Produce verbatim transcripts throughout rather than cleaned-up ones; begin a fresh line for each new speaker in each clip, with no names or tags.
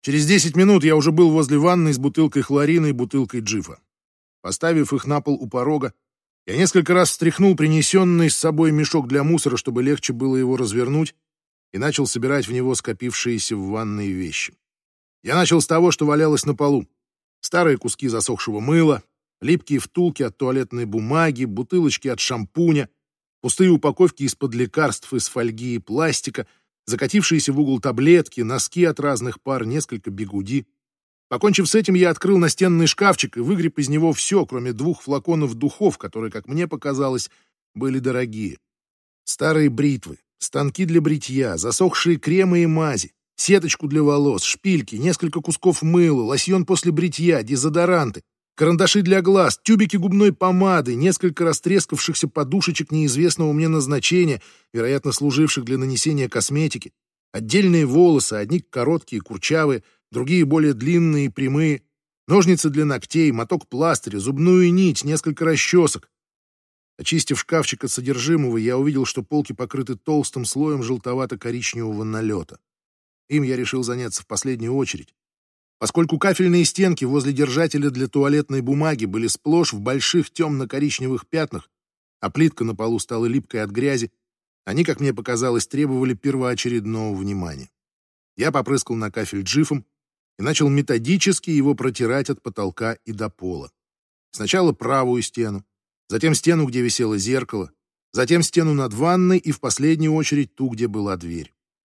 Через десять минут я уже был возле ванной с бутылкой хлорина и бутылкой джифа. Поставив их на пол у порога, я несколько раз встряхнул принесенный с собой мешок для мусора, чтобы легче было его развернуть, и начал собирать в него скопившиеся в ванной вещи. Я начал с того, что валялось на полу. Старые куски засохшего мыла, липкие втулки от туалетной бумаги, бутылочки от шампуня, пустые упаковки из-под лекарств из фольги и пластика, закатившиеся в угол таблетки, носки от разных пар, несколько бигуди. Покончив с этим, я открыл настенный шкафчик и выгреб из него все, кроме двух флаконов духов, которые, как мне показалось, были дорогие. Старые бритвы, станки для бритья, засохшие кремы и мази, сеточку для волос, шпильки, несколько кусков мыла, лосьон после бритья, дезодоранты, карандаши для глаз, тюбики губной помады, несколько растрескавшихся подушечек неизвестного мне назначения, вероятно, служивших для нанесения косметики, отдельные волосы, одни короткие, курчавые, другие более длинные и прямые, ножницы для ногтей, моток пластыря, зубную нить, несколько расчесок. Очистив шкафчик от содержимого, я увидел, что полки покрыты толстым слоем желтовато-коричневого налета. Им я решил заняться в последнюю очередь. Поскольку кафельные стенки возле держателя для туалетной бумаги были сплошь в больших темно-коричневых пятнах, а плитка на полу стала липкой от грязи, они, как мне показалось, требовали первоочередного внимания. Я попрыскал на кафель джифом и начал методически его протирать от потолка и до пола. Сначала правую стену, затем стену, где висело зеркало, затем стену над ванной и в последнюю очередь ту, где была дверь.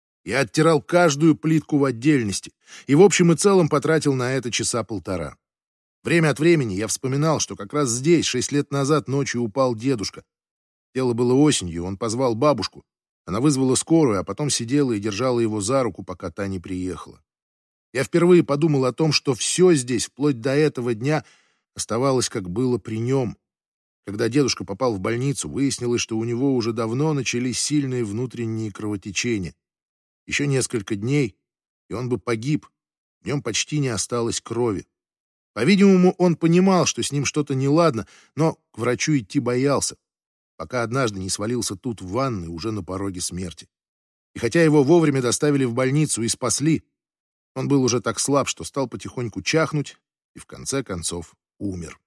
Я оттирал каждую плитку в отдельности и в общем и целом потратил на это часа полтора. Время от времени я вспоминал, что как раз здесь, шесть лет назад, ночью упал дедушка. Дело было осенью, он позвал бабушку. Она вызвала скорую, а потом сидела и держала его за руку, пока та не приехала. Я впервые подумал о том, что все здесь, вплоть до этого дня, оставалось, как было при нем. Когда дедушка попал в больницу, выяснилось, что у него уже давно начались сильные внутренние кровотечения. Еще несколько дней, и он бы погиб. В нем почти не осталось крови. По-видимому, он понимал, что с ним что-то неладно, но к врачу идти боялся, пока однажды не свалился тут в ванной уже на пороге смерти. И хотя его вовремя доставили в больницу и спасли, он был уже так слаб, что стал потихоньку чахнуть и в конце концов умер.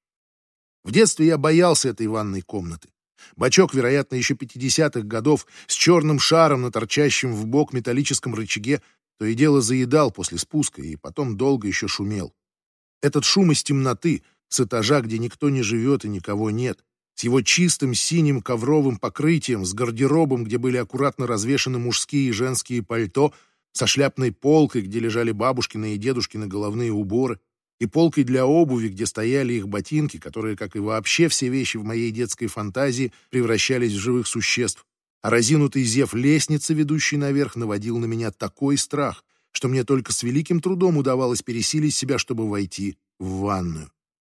В детстве я боялся этой ванной комнаты. Бачок, вероятно, еще пятидесятых годов, с черным шаром на торчащем в бок металлическом рычаге, то и дело заедал после спуска и потом долго еще шумел. Этот шум из темноты, с этажа, где никто не живет и никого нет, с его чистым синим ковровым покрытием, с гардеробом, где были аккуратно развешаны мужские и женские пальто, со шляпной полкой, где лежали бабушкины и дедушкины головные уборы, и полкой для обуви, где стояли их ботинки, которые, как и вообще все вещи в моей детской фантазии, превращались в живых существ. А разинутый зев лестницы, ведущей наверх, наводил на меня такой страх, что мне только с великим трудом удавалось пересилить себя, чтобы войти в ванную.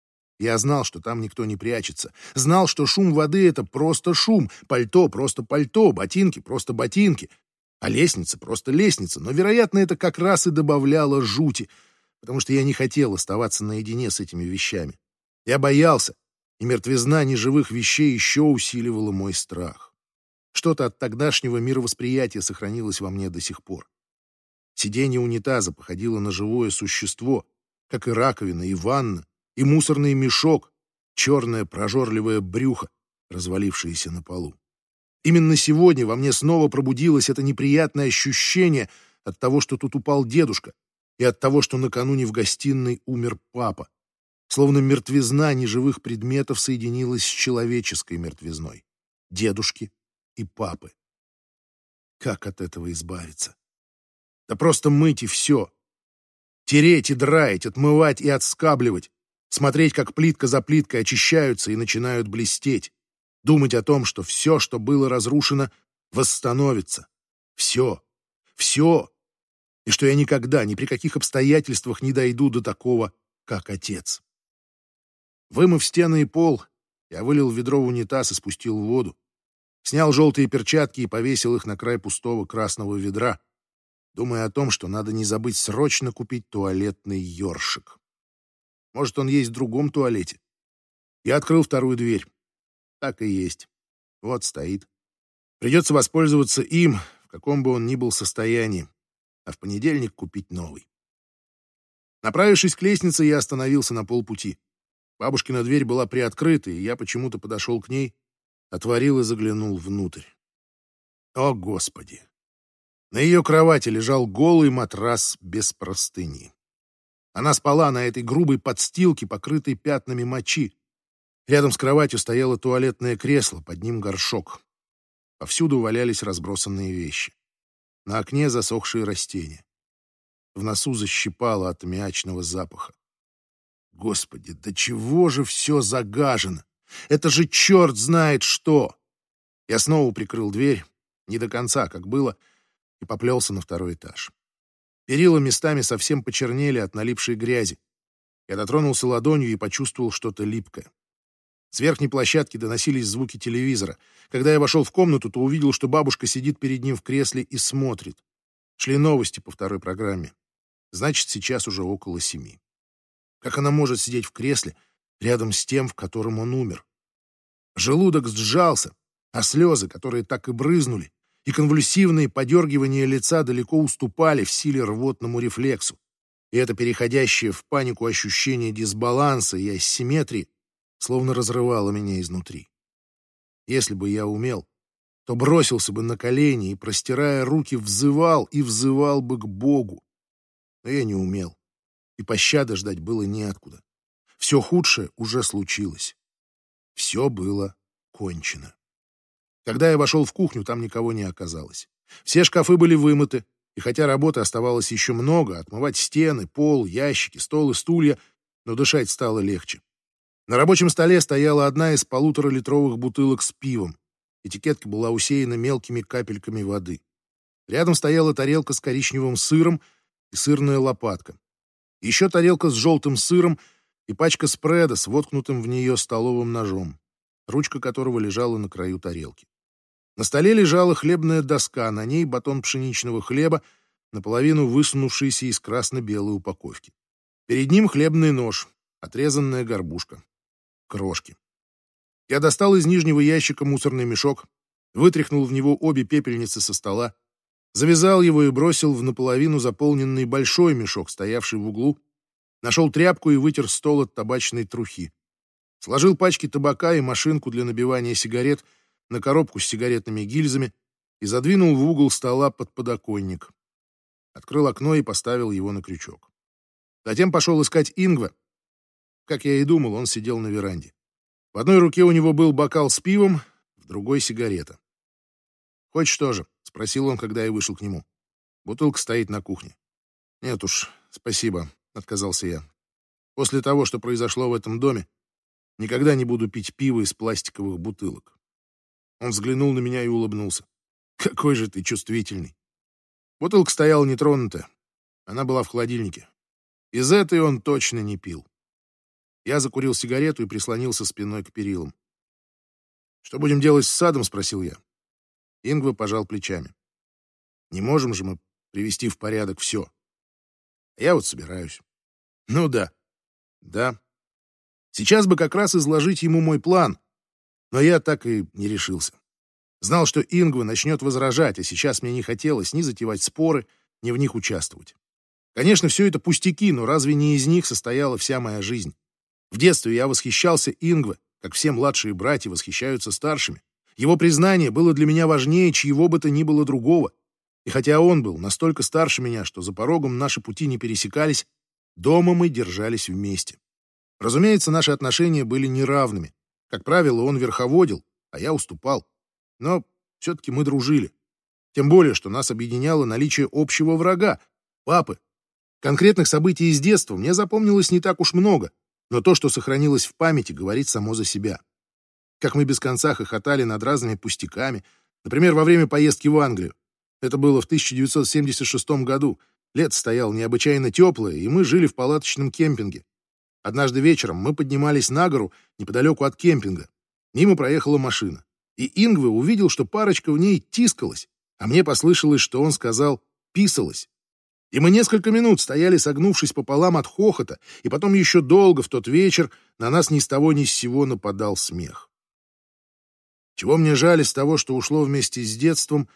Я знал, что там никто не прячется. Знал, что шум воды — это просто шум, пальто — просто пальто, ботинки — просто ботинки, а лестница — просто лестница. Но, вероятно, это как раз и добавляло жути, потому что я не хотел оставаться наедине с этими вещами. Я боялся, и мертвизна неживых вещей еще усиливала мой страх. Что-то от тогдашнего мировосприятия сохранилось во мне до сих пор. Сиденье унитаза походило на живое существо, как и раковина, и ванна, и мусорный мешок, черное прожорливое брюхо, развалившееся на полу. Именно сегодня во мне снова пробудилось это неприятное ощущение от того, что тут упал дедушка, и от того, что накануне в гостиной умер папа. Словно мертвизна неживых предметов соединилась с человеческой мертвизной дедушки и папы. Как от этого избавиться? Да просто мыть и все. Тереть и драить, отмывать и отскабливать. Смотреть, как плитка за плиткой очищаются и начинают блестеть. Думать о том, что все, что было разрушено, восстановится. Все. Все. И что я никогда, ни при каких обстоятельствах не дойду до такого, как отец. Вымыв стены и пол, я вылил ведро в унитаз и спустил воду. Снял желтые перчатки и повесил их на край пустого красного ведра, думая о том, что надо не забыть срочно купить туалетный ёршик. Может, он есть в другом туалете. Я открыл вторую дверь. Так и есть. Вот стоит. Придется воспользоваться им, в каком бы он ни был состоянии, а в понедельник купить новый. Направившись к лестнице, я остановился на полпути. Бабушкина дверь была приоткрыта, и я почему-то подошел к ней, отворил и заглянул внутрь. О, Господи! На ее кровати лежал голый матрас без простыни. Она спала на этой грубой подстилке, покрытой пятнами мочи. Рядом с кроватью стояло туалетное кресло, под ним горшок. Повсюду валялись разбросанные вещи. На окне засохшие растения. В носу защипало от аммиачного запаха. Господи, до чего же все загажено? Это же черт знает что! Я снова прикрыл дверь, не до конца, как было, и поплелся на второй этаж. Перила местами совсем почернели от налипшей грязи. Я дотронулся ладонью и почувствовал что-то липкое. С верхней площадки доносились звуки телевизора. Когда я вошел в комнату, то увидел, что бабушка сидит перед ним в кресле и смотрит. Шли новости по второй программе. Значит, сейчас уже около семи. Как она может сидеть в кресле рядом с тем, в котором он умер? Желудок сжался, а слезы, которые так и брызнули, и конвульсивные подергивания лица далеко уступали в силе рвотному рефлексу. И это переходящее в панику ощущение дисбаланса и асимметрии словно разрывало меня изнутри. Если бы я умел, то бросился бы на колени и, простирая руки, взывал и взывал бы к Богу. Но я не умел, и пощады ждать было неоткуда. Все худшее уже случилось. Все было кончено. Когда я вошел в кухню, там никого не оказалось. Все шкафы были вымыты, и хотя работы оставалось еще много, отмывать стены, пол, ящики, стол и стулья, но дышать стало легче. На рабочем столе стояла одна из полуторалитровых бутылок с пивом. Этикетка была усеяна мелкими капельками воды. Рядом стояла тарелка с коричневым сыром и сырная лопатка. Еще тарелка с желтым сыром и пачка спреда с воткнутым в нее столовым ножом, ручка которого лежала на краю тарелки. На столе лежала хлебная доска, на ней батон пшеничного хлеба, наполовину высунувшийся из красно-белой упаковки. Перед ним хлебный нож, отрезанная горбушка, крошки. Я достал из нижнего ящика мусорный мешок, вытряхнул в него обе пепельницы со стола, завязал его и бросил в наполовину заполненный большой мешок, стоявший в углу, нашел тряпку и вытер стол от табачной трухи. Сложил пачки табака и машинку для набивания сигарет на коробку с сигаретными гильзами и задвинул в угол стола под подоконник. Открыл окно и поставил его на крючок. Затем пошел искать Ингва. Как я и думал, он сидел на веранде. В одной руке у него был бокал с пивом, в другой — сигарета. «Хочешь тоже?» — спросил он, когда я вышел к нему. Бутылка стоит на кухне. «Нет уж, спасибо», — отказался я. «После того, что произошло в этом доме, никогда не буду пить пиво из пластиковых бутылок». Он взглянул на меня и улыбнулся. «Какой же ты чувствительный!» Бутылка стояла нетронутая. Она была в холодильнике. Из этой он точно не пил. Я закурил сигарету и прислонился спиной к перилам. «Что будем делать с садом?» — спросил я. Ингва пожал плечами. «Не можем же мы привести в порядок все. Я вот собираюсь». «Ну да, да. Сейчас бы как раз изложить ему мой план, но я так и не решился. Знал, что Ингва начнет возражать, а сейчас мне не хотелось ни затевать споры, ни в них участвовать. Конечно, все это пустяки, но разве не из них состояла вся моя жизнь? В детстве я восхищался Ингва, как все младшие братья восхищаются старшими. Его признание было для меня важнее чьего бы то ни было другого. И хотя он был настолько старше меня, что за порогом наши пути не пересекались, дома мы держались вместе. Разумеется, наши отношения были неравными. Как правило, он верховодил, а я уступал. Но все-таки мы дружили. Тем более, что нас объединяло наличие общего врага — папы. Конкретных событий из детства мне запомнилось не так уж много, но то, что сохранилось в памяти, говорит само за себя. Как мы без конца хохотали над разными пустяками, например, во время поездки в Англию. Это было в тысяча девятьсот семьдесят шестом году. Лето стояло необычайно теплое, и мы жили в палаточном кемпинге. Однажды вечером мы поднимались на гору неподалеку от кемпинга. Мимо проехала машина, и Ингве увидел, что парочка в ней тискалась, а мне послышалось, что он сказал «писалась». И мы несколько минут стояли, согнувшись пополам от хохота, и потом еще долго в тот вечер на нас ни с того ни с сего нападал смех. Чего мне жаль из того, что ушло вместе с детством,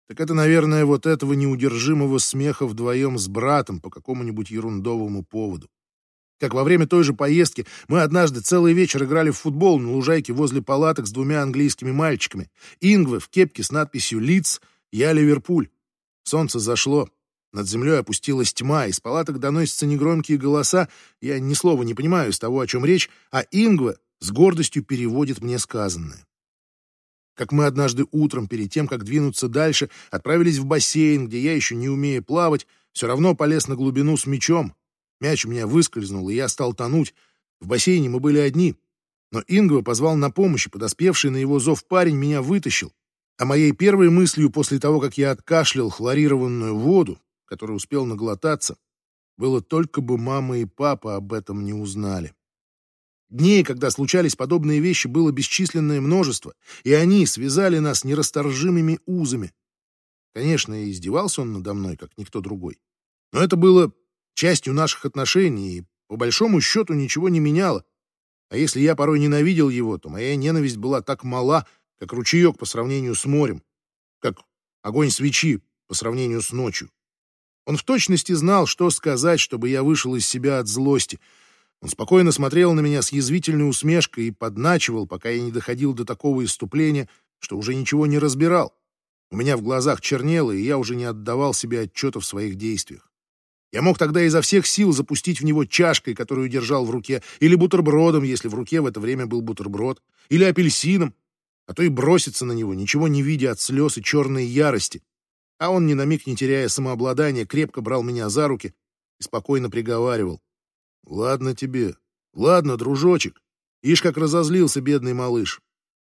так это, наверное, вот этого неудержимого смеха вдвоем с братом по какому-нибудь ерундовому поводу. Как во время той же поездки мы однажды целый вечер играли в футбол на лужайке возле палаток с двумя английскими мальчиками. Ингве в кепке с надписью «Лидс», я Ливерпуль. Солнце зашло, над землей опустилась тьма, из палаток доносятся негромкие голоса, я ни слова не понимаю из того, о чем речь, а Ингве с гордостью переводит мне сказанное. Как мы однажды утром, перед тем, как двинуться дальше, отправились в бассейн, где я, еще не умея плавать, все равно полез на глубину с мячом. Мяч у меня выскользнул, и я стал тонуть. В бассейне мы были одни. Но Ингве позвал на помощь, и подоспевший на его зов парень меня вытащил. А моей первой мыслью после того, как я откашлял хлорированную воду, которую успел наглотаться, было только бы мама и папа об этом не узнали. Дней, когда случались подобные вещи, было бесчисленное множество, и они связали нас нерасторжимыми узами. Конечно, и издевался он надо мной, как никто другой. Но это было частью наших отношений, и по большому счету ничего не меняло. А если я порой ненавидел его, то моя ненависть была так мала, как ручеек по сравнению с морем, как огонь свечи по сравнению с ночью. Он в точности знал, что сказать, чтобы я вышел из себя от злости. Он спокойно смотрел на меня с язвительной усмешкой и подначивал, пока я не доходил до такого исступления, что уже ничего не разбирал. У меня в глазах чернело, и я уже не отдавал себе отчета в своих действиях. Я мог тогда изо всех сил запустить в него чашкой, которую держал в руке, или бутербродом, если в руке в это время был бутерброд, или апельсином, а то и броситься на него, ничего не видя от слез и черной ярости. А он, ни на миг не теряя самообладания, крепко брал меня за руки и спокойно приговаривал: «Ладно тебе, ладно, дружочек, ишь, как разозлился бедный малыш».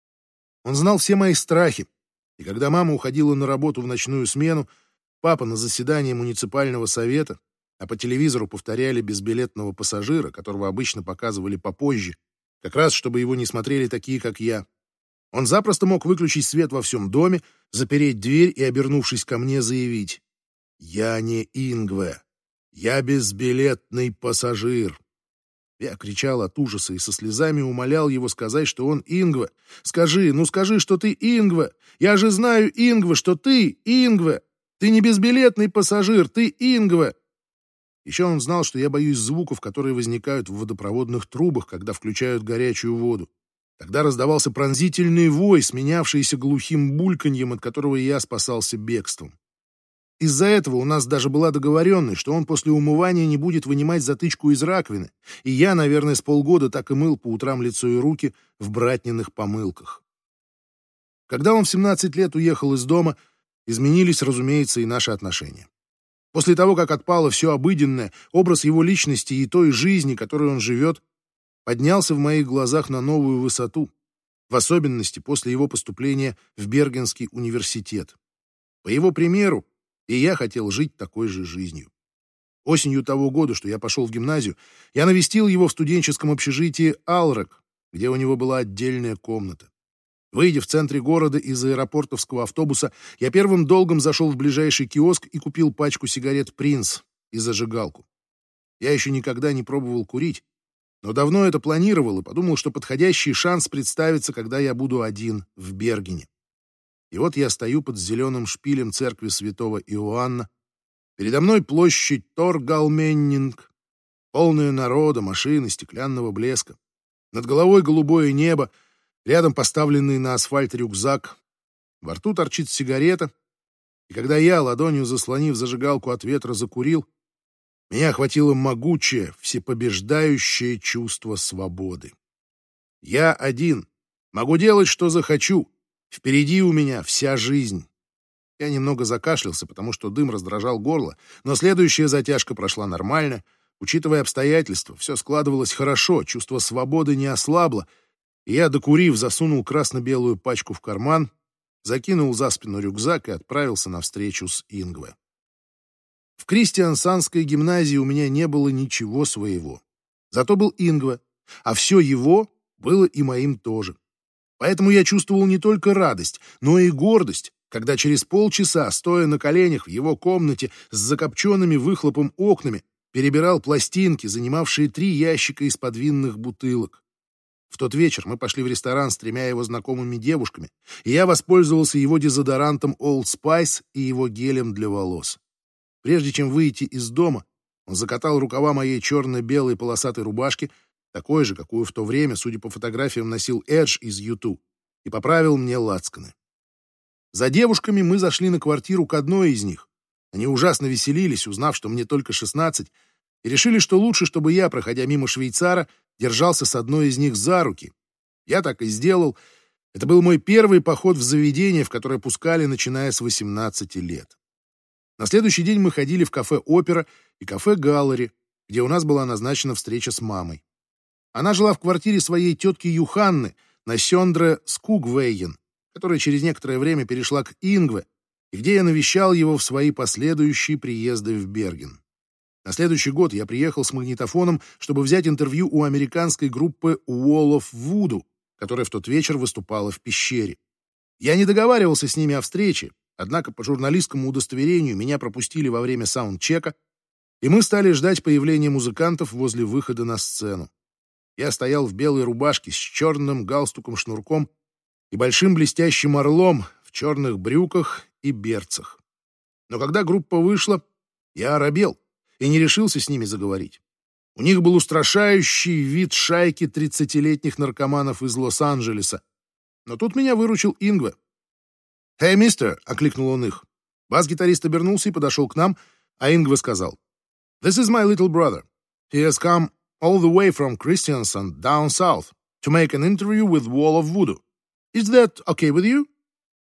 Он знал все мои страхи, и когда мама уходила на работу в ночную смену, папа на заседании муниципального совета, а по телевизору повторяли безбилетного пассажира, которого обычно показывали попозже, как раз чтобы его не смотрели такие, как я. Он запросто мог выключить свет во всем доме, запереть дверь и, обернувшись ко мне, заявить: «Я не Ингве, я безбилетный пассажир». Я кричал от ужаса и со слезами умолял его сказать, что он Ингве. «Скажи, ну скажи, что ты Ингве! Я же знаю, Ингве, что ты Ингве! Ты не безбилетный пассажир, ты Ингве!» Еще он знал, что я боюсь звуков, которые возникают в водопроводных трубах, когда включают горячую воду. Тогда раздавался пронзительный вой, сменявшийся глухим бульканьем, от которого я спасался бегством. Из-за этого у нас даже была договоренность, что он после умывания не будет вынимать затычку из раковины, и я, наверное, с полгода так и мыл по утрам лицо и руки в братниных помылках. Когда он в семнадцать лет уехал из дома, изменились, разумеется, и наши отношения. После того, как отпало все обыденное, образ его личности и той жизни, которой он живет, поднялся в моих глазах на новую высоту, в особенности после его поступления в Бергенский университет. По его примеру, и я хотел жить такой же жизнью. Осенью того года, что я пошел в гимназию, я навестил его в студенческом общежитии «Алрек», где у него была отдельная комната. Выйдя в центре города из аэропортовского автобуса, я первым долгом зашел в ближайший киоск и купил пачку сигарет «Принц» и зажигалку. Я еще никогда не пробовал курить, но давно это планировал и подумал, что подходящий шанс представится, когда я буду один в Бергене. И вот я стою под зеленым шпилем церкви святого Иоанна. Передо мной площадь Торгалменнинг, полная народа, машин и стеклянного блеска. Над головой голубое небо, рядом поставленный на асфальт рюкзак. Во рту торчит сигарета. И когда я, ладонью заслонив зажигалку от ветра, закурил, меня охватило могучее, всепобеждающее чувство свободы. Я один, могу делать, что захочу. Впереди у меня вся жизнь. Я немного закашлялся, потому что дым раздражал горло, но следующая затяжка прошла нормально. Учитывая обстоятельства, все складывалось хорошо, чувство свободы не ослабло, и я, докурив, засунул красно-белую пачку в карман, закинул за спину рюкзак и отправился на встречу с Ингве. В Кристиансандской гимназии у меня не было ничего своего. Зато был Ингве, а все его было и моим тоже. Поэтому я чувствовал не только радость, но и гордость, когда через полчаса, стоя на коленях в его комнате с закопченными выхлопом окнами, перебирал пластинки, занимавшие три ящика из-под винных бутылок. В тот вечер мы пошли в ресторан с тремя его знакомыми девушками, и я воспользовался его дезодорантом Old Spice и его гелем для волос. Прежде чем выйти из дома, он закатал рукава моей черно-белой полосатой рубашки, такой же, какую в то время, судя по фотографиям, носил Эдж из ю ту, и поправил мне лацканы. За девушками мы зашли на квартиру к одной из них. Они ужасно веселились, узнав, что мне только шестнадцать, и решили, что лучше, чтобы я, проходя мимо швейцара, держался с одной из них за руки. Я так и сделал. Это был мой первый поход в заведение, в которое пускали, начиная с восемнадцати лет. На следующий день мы ходили в кафе «Опера» и кафе «Галлери», где у нас была назначена встреча с мамой. Она жила в квартире своей тетки Юханны на Сёндре Скугвейен, которая через некоторое время перешла к Ингве, и где я навещал его в свои последующие приезды в Берген. На следующий год я приехал с магнитофоном, чтобы взять интервью у американской группы Wall of Voodoo, которая в тот вечер выступала в пещере. Я не договаривался с ними о встрече, однако по журналистскому удостоверению меня пропустили во время саундчека, и мы стали ждать появления музыкантов возле выхода на сцену. Я стоял в белой рубашке с черным галстуком-шнурком и большим блестящим орлом в черных брюках и берцах. Но когда группа вышла, я оробел и не решился с ними заговорить. У них был устрашающий вид шайки тридцатилетних наркоманов из Лос-Анджелеса. Но тут меня выручил Ингве. «Hey, мистер!» — окликнул он их. Бас-гитарист обернулся и подошел к нам, а Ингве сказал: «This is my little brother. He has come all the way from Kristiansand down south to make an interview with Wall of Voodoo. Is that okay with you?»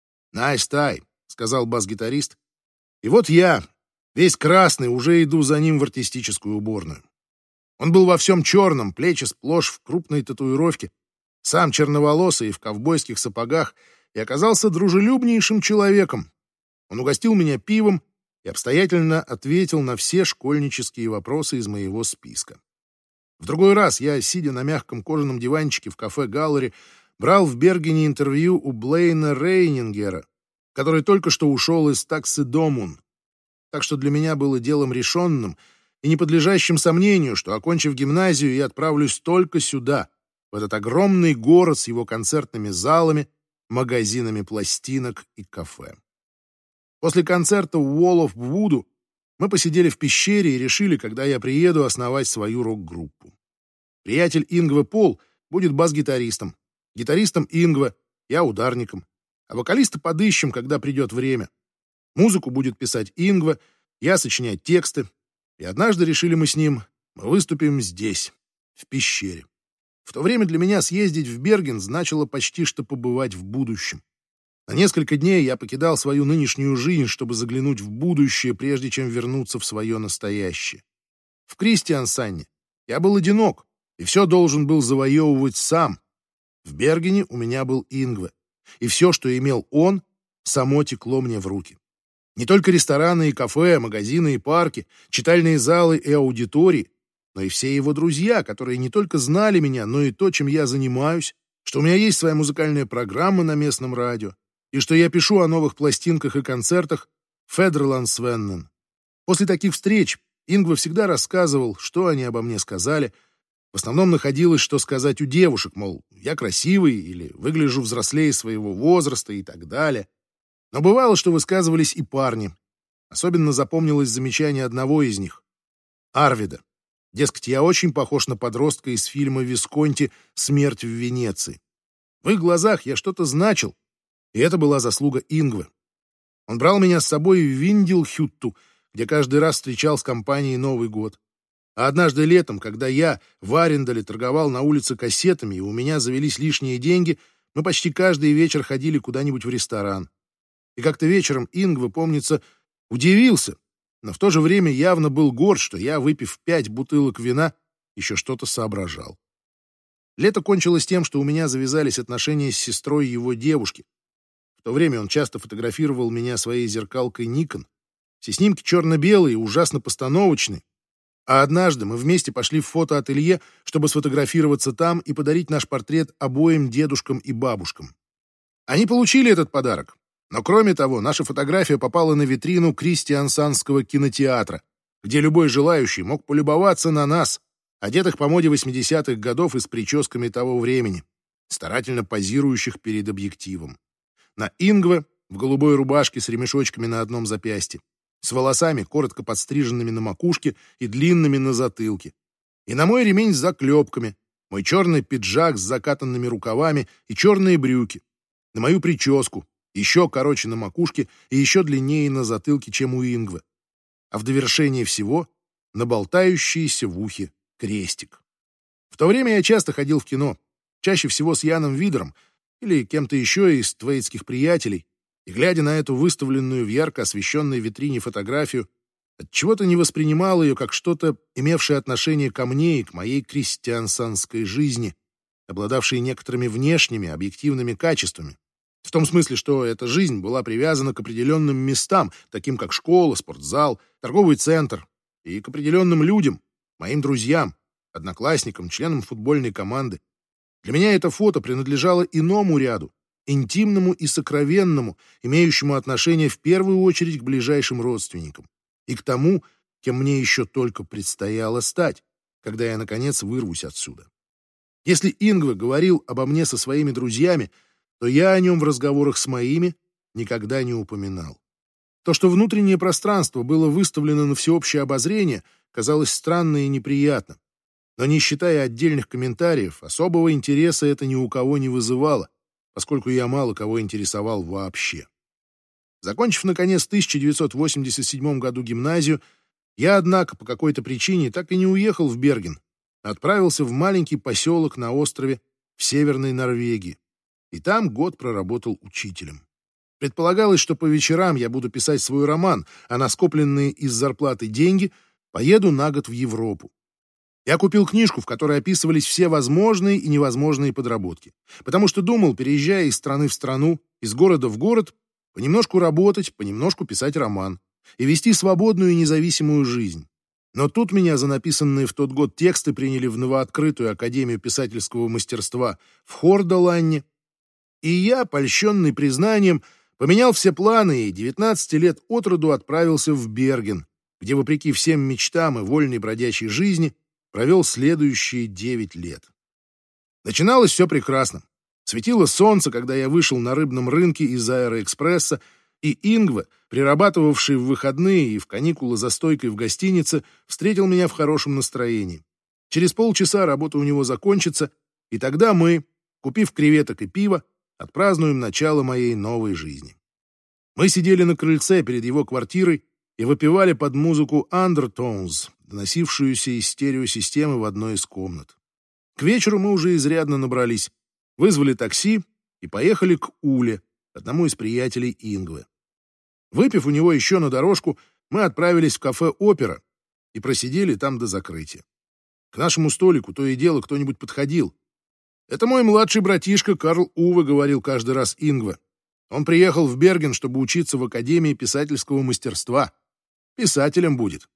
«Nice tie», — сказал бас-гитарист. И вот я, весь красный, уже иду за ним в артистическую уборную. Он был во всем черном, плечи сплошь в крупной татуировке, сам черноволосый и в ковбойских сапогах, и оказался дружелюбнейшим человеком. Он угостил меня пивом и обстоятельно ответил на все школьнические вопросы из моего списка. В другой раз я, сидя на мягком кожаном диванчике в кафе «Галлери», брал в Бергене интервью у Блейна Рейнингера, который только что ушел из Таксы Домун. Так что для меня было делом решенным и не подлежащим сомнению, что, окончив гимназию, я отправлюсь только сюда, в этот огромный город с его концертными залами, магазинами пластинок и кафе. После концерта Wall of Voodoo мы посидели в пещере и решили, когда я приеду, основать свою рок-группу. Приятель Ингве Пол будет бас-гитаристом, гитаристом Ингве, я ударником, а вокалиста подыщем, когда придет время. Музыку будет писать Ингве, я сочинять тексты, и однажды решили мы с ним, мы выступим здесь, в пещере. В то время для меня съездить в Берген значило почти что побывать в будущем. На несколько дней я покидал свою нынешнюю жизнь, чтобы заглянуть в будущее, прежде чем вернуться в свое настоящее. В Кристиансанне я был одинок, и все должен был завоевывать сам. В Бергене у меня был Ингве, и все, что имел он, само текло мне в руки. Не только рестораны и кафе, магазины и парки, читальные залы и аудитории, но и все его друзья, которые не только знали меня, но и то, чем я занимаюсь, что у меня есть своя музыкальная программа на местном радио, и что я пишу о новых пластинках и концертах Федерландсвеннен. После таких встреч Ингве всегда рассказывал, что они обо мне сказали. В основном находилось, что сказать у девушек, мол, я красивый или выгляжу взрослее своего возраста и так далее. Но бывало, что высказывались и парни. Особенно запомнилось замечание одного из них — Арвида. Дескать, я очень похож на подростка из фильма Висконти «Смерть в Венеции». В их глазах я что-то значил, и это была заслуга Ингве. Он брал меня с собой в Виндилхютту, где каждый раз встречал с компанией Новый год. А однажды летом, когда я в Арендале торговал на улице кассетами, и у меня завелись лишние деньги, мы почти каждый вечер ходили куда-нибудь в ресторан. И как-то вечером Ингве, помнится, удивился, но в то же время явно был горд, что я, выпив пять бутылок вина, еще что-то соображал. Лето кончилось тем, что у меня завязались отношения с сестрой его девушки. В то время он часто фотографировал меня своей зеркалкой Nikon. Все снимки черно-белые, ужасно постановочные. А однажды мы вместе пошли в фотоателье, чтобы сфотографироваться там и подарить наш портрет обоим дедушкам и бабушкам. Они получили этот подарок. Но кроме того, наша фотография попала на витрину Кристиансандского кинотеатра, где любой желающий мог полюбоваться на нас, одетых по моде восьмидесятых годов и с прическами того времени, старательно позирующих перед объективом. На Ингве в голубой рубашке с ремешочками на одном запястье, с волосами, коротко подстриженными на макушке и длинными на затылке. И на мой ремень с заклепками, мой черный пиджак с закатанными рукавами и черные брюки, на мою прическу, еще короче на макушке и еще длиннее на затылке, чем у Ингвы. А в довершение всего на болтающийся в ухе крестик. В то время я часто ходил в кино, чаще всего с Яном Видером или кем-то еще из твейтских приятелей, и, глядя на эту выставленную в ярко освещенной витрине фотографию, отчего-то не воспринимал ее как что-то, имевшее отношение ко мне и к моей крестьянсанской жизни, обладавшей некоторыми внешними объективными качествами. В том смысле, что эта жизнь была привязана к определенным местам, таким как школа, спортзал, торговый центр, и к определенным людям, моим друзьям, одноклассникам, членам футбольной команды. Для меня это фото принадлежало иному ряду, интимному и сокровенному, имеющему отношение в первую очередь к ближайшим родственникам и к тому, кем мне еще только предстояло стать, когда я, наконец, вырвусь отсюда. Если Ингве говорил обо мне со своими друзьями, то я о нем в разговорах с моими никогда не упоминал. То, что внутреннее пространство было выставлено на всеобщее обозрение, казалось странно и неприятно. Но не считая отдельных комментариев, особого интереса это ни у кого не вызывало, поскольку я мало кого интересовал вообще. Закончив, наконец, в тысяча девятьсот восемьдесят седьмом году гимназию, я, однако, по какой-то причине так и не уехал в Берген, а отправился в маленький поселок на острове в Северной Норвегии, и там год проработал учителем. Предполагалось, что по вечерам я буду писать свой роман, а на скопленные из зарплаты деньги поеду на год в Европу. Я купил книжку, в которой описывались все возможные и невозможные подработки, потому что думал, переезжая из страны в страну, из города в город, понемножку работать, понемножку писать роман и вести свободную и независимую жизнь. Но тут меня за написанные в тот год тексты приняли в новооткрытую Академию писательского мастерства в Хордаланне, и я, польщенный признанием, поменял все планы и девятнадцати лет от роду отправился в Берген, где, вопреки всем мечтам и вольной бродячей жизни, провел следующие девять лет. Начиналось все прекрасно. Светило солнце, когда я вышел на рыбном рынке из Аэроэкспресса, и Ингве, прирабатывавший в выходные и в каникулы за стойкой в гостинице, встретил меня в хорошем настроении. Через полчаса работа у него закончится, и тогда мы, купив креветок и пива, отпразднуем начало моей новой жизни. Мы сидели на крыльце перед его квартирой и выпивали под музыку Undertones, доносившуюся из стереосистемы в одной из комнат. К вечеру мы уже изрядно набрались, вызвали такси и поехали к Уле, одному из приятелей Ингве. Выпив у него еще на дорожку, мы отправились в кафе «Опера» и просидели там до закрытия. К нашему столику то и дело кто-нибудь подходил. «Это мой младший братишка Карл Уве», — говорил каждый раз Ингве. «Он приехал в Берген, чтобы учиться в Академии писательского мастерства. Писателем будет».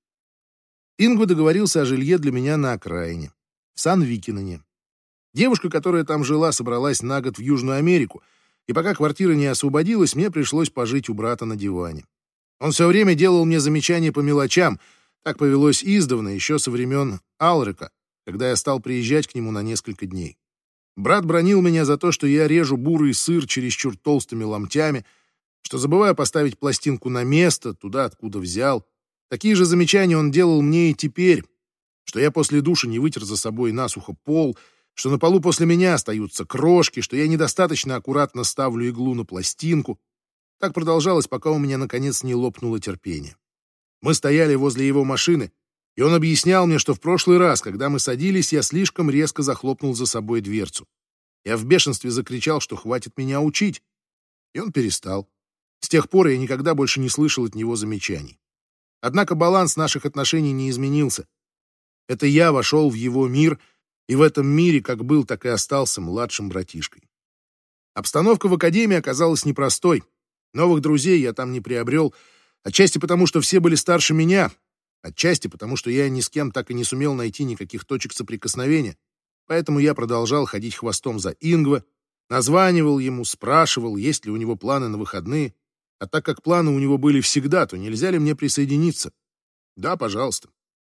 Ингве договорился о жилье для меня на окраине, в Сан-Викинене. Девушка, которая там жила, собралась на год в Южную Америку, и пока квартира не освободилась, мне пришлось пожить у брата на диване. Он все время делал мне замечания по мелочам, так повелось издавна, еще со времен Алрика, когда я стал приезжать к нему на несколько дней. Брат бранил меня за то, что я режу бурый сыр чересчур толстыми ломтями, что забываю поставить пластинку на место, туда, откуда взял. Такие же замечания он делал мне и теперь, что я после душа не вытер за собой насухо пол, что на полу после меня остаются крошки, что я недостаточно аккуратно ставлю иглу на пластинку. Так продолжалось, пока у меня, наконец, не лопнуло терпение. Мы стояли возле его машины, и он объяснял мне, что в прошлый раз, когда мы садились, я слишком резко захлопнул за собой дверцу. Я в бешенстве закричал, что хватит меня учить, и он перестал. С тех пор я никогда больше не слышал от него замечаний. Однако баланс наших отношений не изменился. Это я вошел в его мир, и в этом мире как был, так и остался младшим братишкой. Обстановка в академии оказалась непростой. Новых друзей я там не приобрел, отчасти потому, что все были старше меня, отчасти потому, что я ни с кем так и не сумел найти никаких точек соприкосновения. Поэтому я продолжал ходить хвостом за Ингве, названивал ему, спрашивал, есть ли у него планы на выходные. А так как планы у него были всегда, то нельзя ли мне присоединиться? Да, пожалуйста.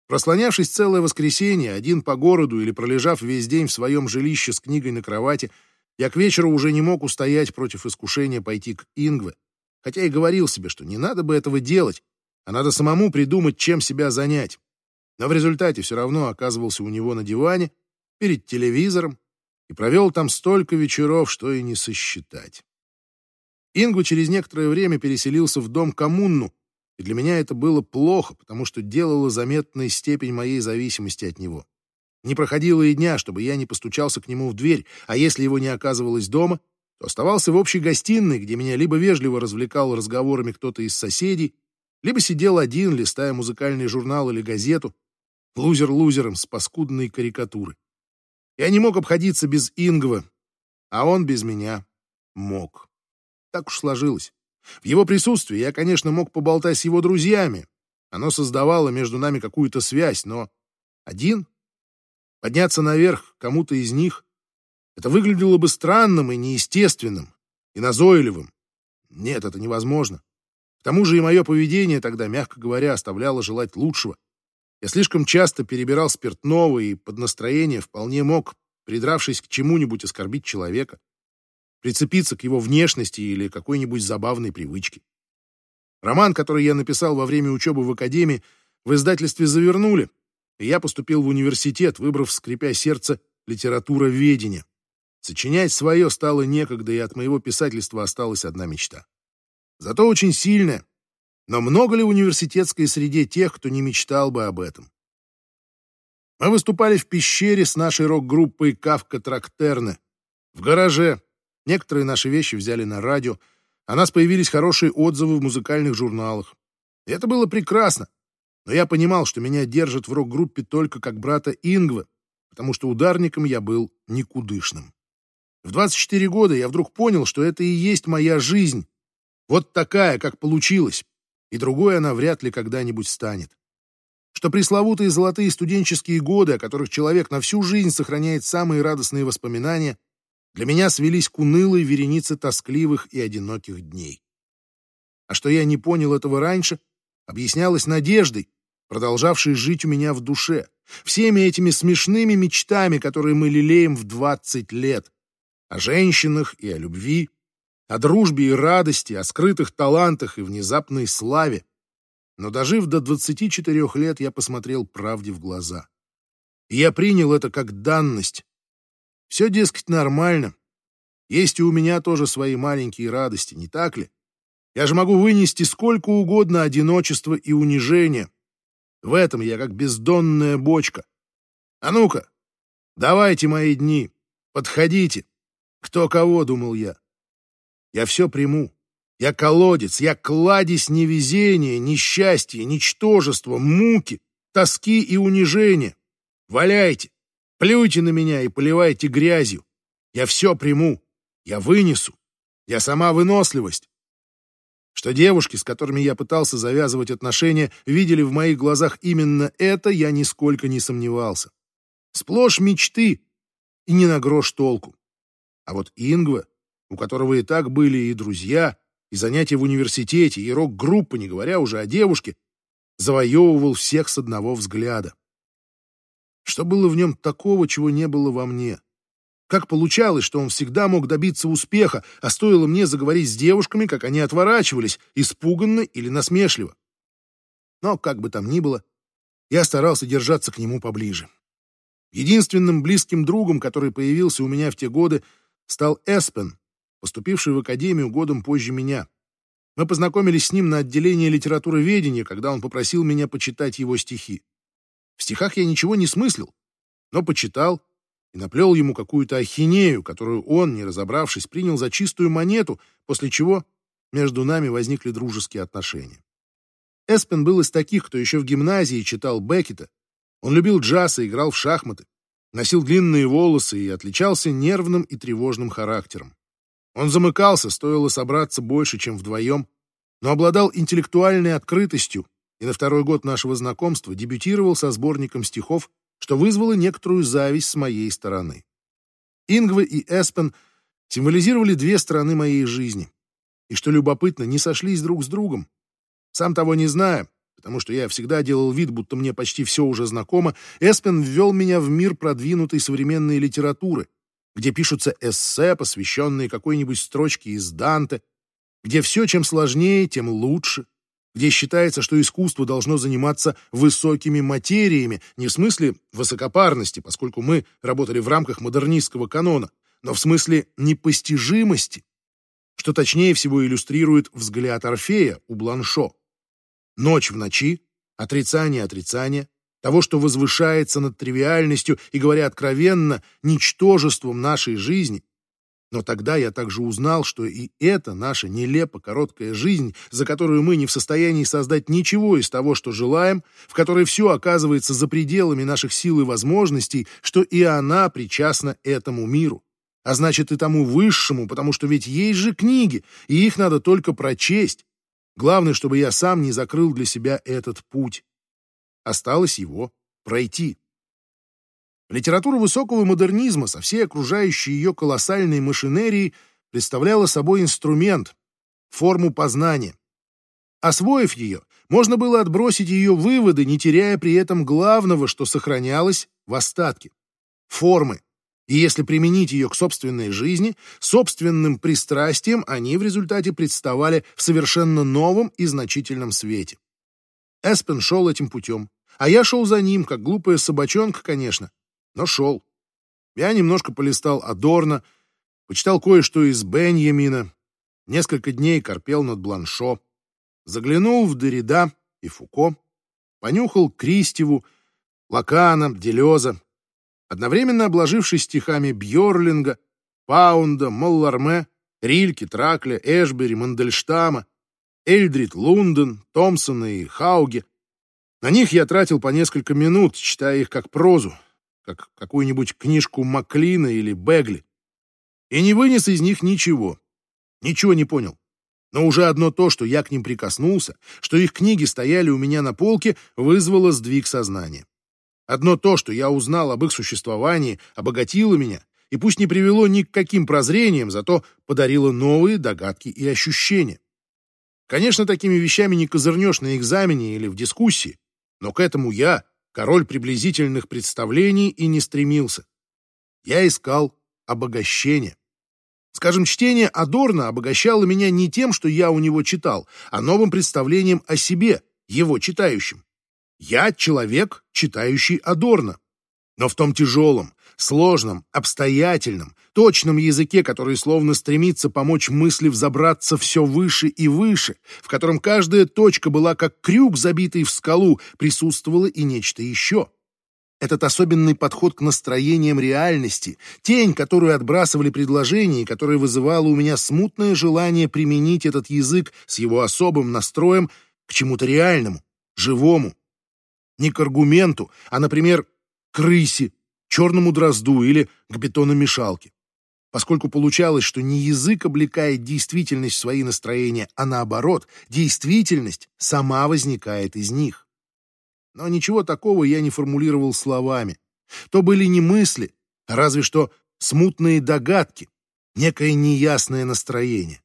Прослонявшись целое воскресенье, один по городу или пролежав весь день в своем жилище с книгой на кровати, я к вечеру уже не мог устоять против искушения пойти к Ингве, хотя и говорил себе, что не надо бы этого делать, а надо самому придумать, чем себя занять. Но в результате все равно оказывался у него на диване, перед телевизором, и провел там столько вечеров, что и не сосчитать. Ингва через некоторое время переселился в дом коммуну, и для меня это было плохо, потому что делало заметной степень моей зависимости от него. Не проходило и дня, чтобы я не постучался к нему в дверь, а если его не оказывалось дома, то оставался в общей гостиной, где меня либо вежливо развлекал разговорами кто-то из соседей, либо сидел один, листая музыкальный журнал или газету, лузер лузером с паскудной карикатуры. Я не мог обходиться без Ингва, а он без меня мог. Так уж сложилось. В его присутствии я, конечно, мог поболтать с его друзьями. Оно создавало между нами какую-то связь, но один? Подняться наверх кому-то из них? Это выглядело бы странным и неестественным, и назойливым. Нет, это невозможно. К тому же и мое поведение тогда, мягко говоря, оставляло желать лучшего. Я слишком часто перебирал спиртного и под настроение вполне мог, придравшись к чему-нибудь, оскорбить человека, прицепиться к его внешности или какой-нибудь забавной привычке. Роман, который я написал во время учебы в академии, в издательстве завернули, и я поступил в университет, выбрав, скрипя сердце, литературоведение. Сочинять свое стало некогда, и от моего писательства осталась одна мечта. Зато очень сильная. Но много ли в университетской среде тех, кто не мечтал бы об этом? Мы выступали в пещере с нашей рок-группой «Кавка Трактерне». В гараже. Некоторые наши вещи взяли на радио. О нас появились хорошие отзывы в музыкальных журналах. И это было прекрасно. Но я понимал, что меня держат в рок-группе только как брата Ингва, потому что ударником я был никудышным. В двадцать четыре года я вдруг понял, что это и есть моя жизнь. Вот такая, как получилось. И другой она вряд ли когда-нибудь станет. Что пресловутые золотые студенческие годы, о которых человек на всю жизнь сохраняет самые радостные воспоминания, для меня свелись к унылой веренице тоскливых и одиноких дней. А что я не понял этого раньше, объяснялось надеждой, продолжавшей жить у меня в душе, всеми этими смешными мечтами, которые мы лелеем в двадцать лет, о женщинах и о любви, о дружбе и радости, о скрытых талантах и внезапной славе. Но дожив до двадцати четырёх лет, я посмотрел правде в глаза. И я принял это как данность. Все, дескать, нормально. Есть и у меня тоже свои маленькие радости, не так ли? Я же могу вынести сколько угодно одиночества и унижения. В этом я как бездонная бочка. А ну-ка, давайте мои дни, подходите. Кто кого, думал я. Я все приму. Я колодец, я кладезь невезения, несчастья, ничтожества, муки, тоски и унижения. Валяйте, плюйте на меня и поливайте грязью. Я все приму, я вынесу. Я сама выносливость. Что девушки, с которыми я пытался завязывать отношения, видели в моих глазах именно это, я нисколько не сомневался. Сплошь мечты и ни на грош толку. А вот Ингва, у которого и так были и друзья, и занятия в университете, и рок-группа, не говоря уже о девушке, завоевывал всех с одного взгляда. Что было в нем такого, чего не было во мне? Как получалось, что он всегда мог добиться успеха, а стоило мне заговорить с девушками, как они отворачивались, испуганно или насмешливо? Но, как бы там ни было, я старался держаться к нему поближе. Единственным близким другом, который появился у меня в те годы, стал Эспен, поступивший в академию годом позже меня. Мы познакомились с ним на отделении литературоведения, когда он попросил меня почитать его стихи. В стихах я ничего не смыслил, но почитал и наплел ему какую-то ахинею, которую он, не разобравшись, принял за чистую монету, после чего между нами возникли дружеские отношения. Эспен был из таких, кто еще в гимназии читал Беккета. Он любил джаз и играл в шахматы, носил длинные волосы и отличался нервным и тревожным характером. Он замыкался, стоило собраться больше, чем вдвоем, но обладал интеллектуальной открытостью и на второй год нашего знакомства дебютировал со сборником стихов, что вызвало некоторую зависть с моей стороны. Ингва и Эспен символизировали две стороны моей жизни, и, что любопытно, не сошлись друг с другом. Сам того не зная, потому что я всегда делал вид, будто мне почти все уже знакомо, Эспен ввел меня в мир продвинутой современной литературы, где пишутся эссе, посвященные какой-нибудь строчке из Данте, где все, чем сложнее, тем лучше, где считается, что искусство должно заниматься высокими материями, не в смысле высокопарности, поскольку мы работали в рамках модернистского канона, но в смысле непостижимости, что точнее всего иллюстрирует взгляд Орфея у Бланшо. Ночь в ночи, отрицание отрицания, того, что возвышается над тривиальностью и, говоря откровенно, ничтожеством нашей жизни. Но тогда я также узнал, что и это наша нелепо короткая жизнь, за которую мы не в состоянии создать ничего из того, что желаем, в которой все оказывается за пределами наших сил и возможностей, что и она причастна этому миру. А значит, и тому высшему, потому что ведь есть же книги, и их надо только прочесть. Главное, чтобы я сам не закрыл для себя этот путь. Осталось его пройти. Литература высокого модернизма со всей окружающей ее колоссальной машинерией представляла собой инструмент, форму познания. Освоив ее, можно было отбросить ее выводы, не теряя при этом главного, что сохранялось в остатке — формы. И если применить ее к собственной жизни, собственным пристрастиям, они в результате представали в совершенно новом и значительном свете. Эспен шел этим путем, а я шел за ним, как глупая собачонка, конечно, но шел. Я немножко полистал Адорно, почитал кое-что из Беньямина, несколько дней корпел над Бланшо, заглянул в Derrida и Фуко, понюхал Кристеву, Лакана, Делеза, одновременно обложившись стихами Бьорлинга, Паунда, Малларме, Рильке, Тракля, Эшбери, Мандельштама, Эльдрид, Лунден, Томпсона и Хауге. На них я тратил по несколько минут, читая их как прозу, как какую-нибудь книжку Маклина или Бегли. И не вынес из них ничего. Ничего не понял. Но уже одно то, что я к ним прикоснулся, что их книги стояли у меня на полке, вызвало сдвиг сознания. Одно то, что я узнал об их существовании, обогатило меня, и пусть не привело ни к каким прозрениям, зато подарило новые догадки и ощущения. Конечно, такими вещами не козырнешь на экзамене или в дискуссии, но к этому я, король приблизительных представлений, и не стремился. Я искал обогащение. Скажем, чтение Адорно обогащало меня не тем, что я у него читал, а новым представлением о себе, его читающим. Я человек, читающий Адорно, но в том тяжелом, сложном, обстоятельном, точном языке, который словно стремится помочь мысли взобраться все выше и выше, в котором каждая точка была как крюк, забитый в скалу, присутствовало и нечто еще. Этот особенный подход к настроениям реальности, тень, которую отбрасывали предложения, и которая вызывала у меня смутное желание применить этот язык с его особым настроем к чему-то реальному, живому. Не к аргументу, а, например, к рысе, черному дрозду или к бетономешалке. Поскольку получалось, что не язык облекает действительность в свои настроения, а наоборот, действительность сама возникает из них. Но ничего такого я не формулировал словами. То были не мысли, а разве что смутные догадки, некое неясное настроение.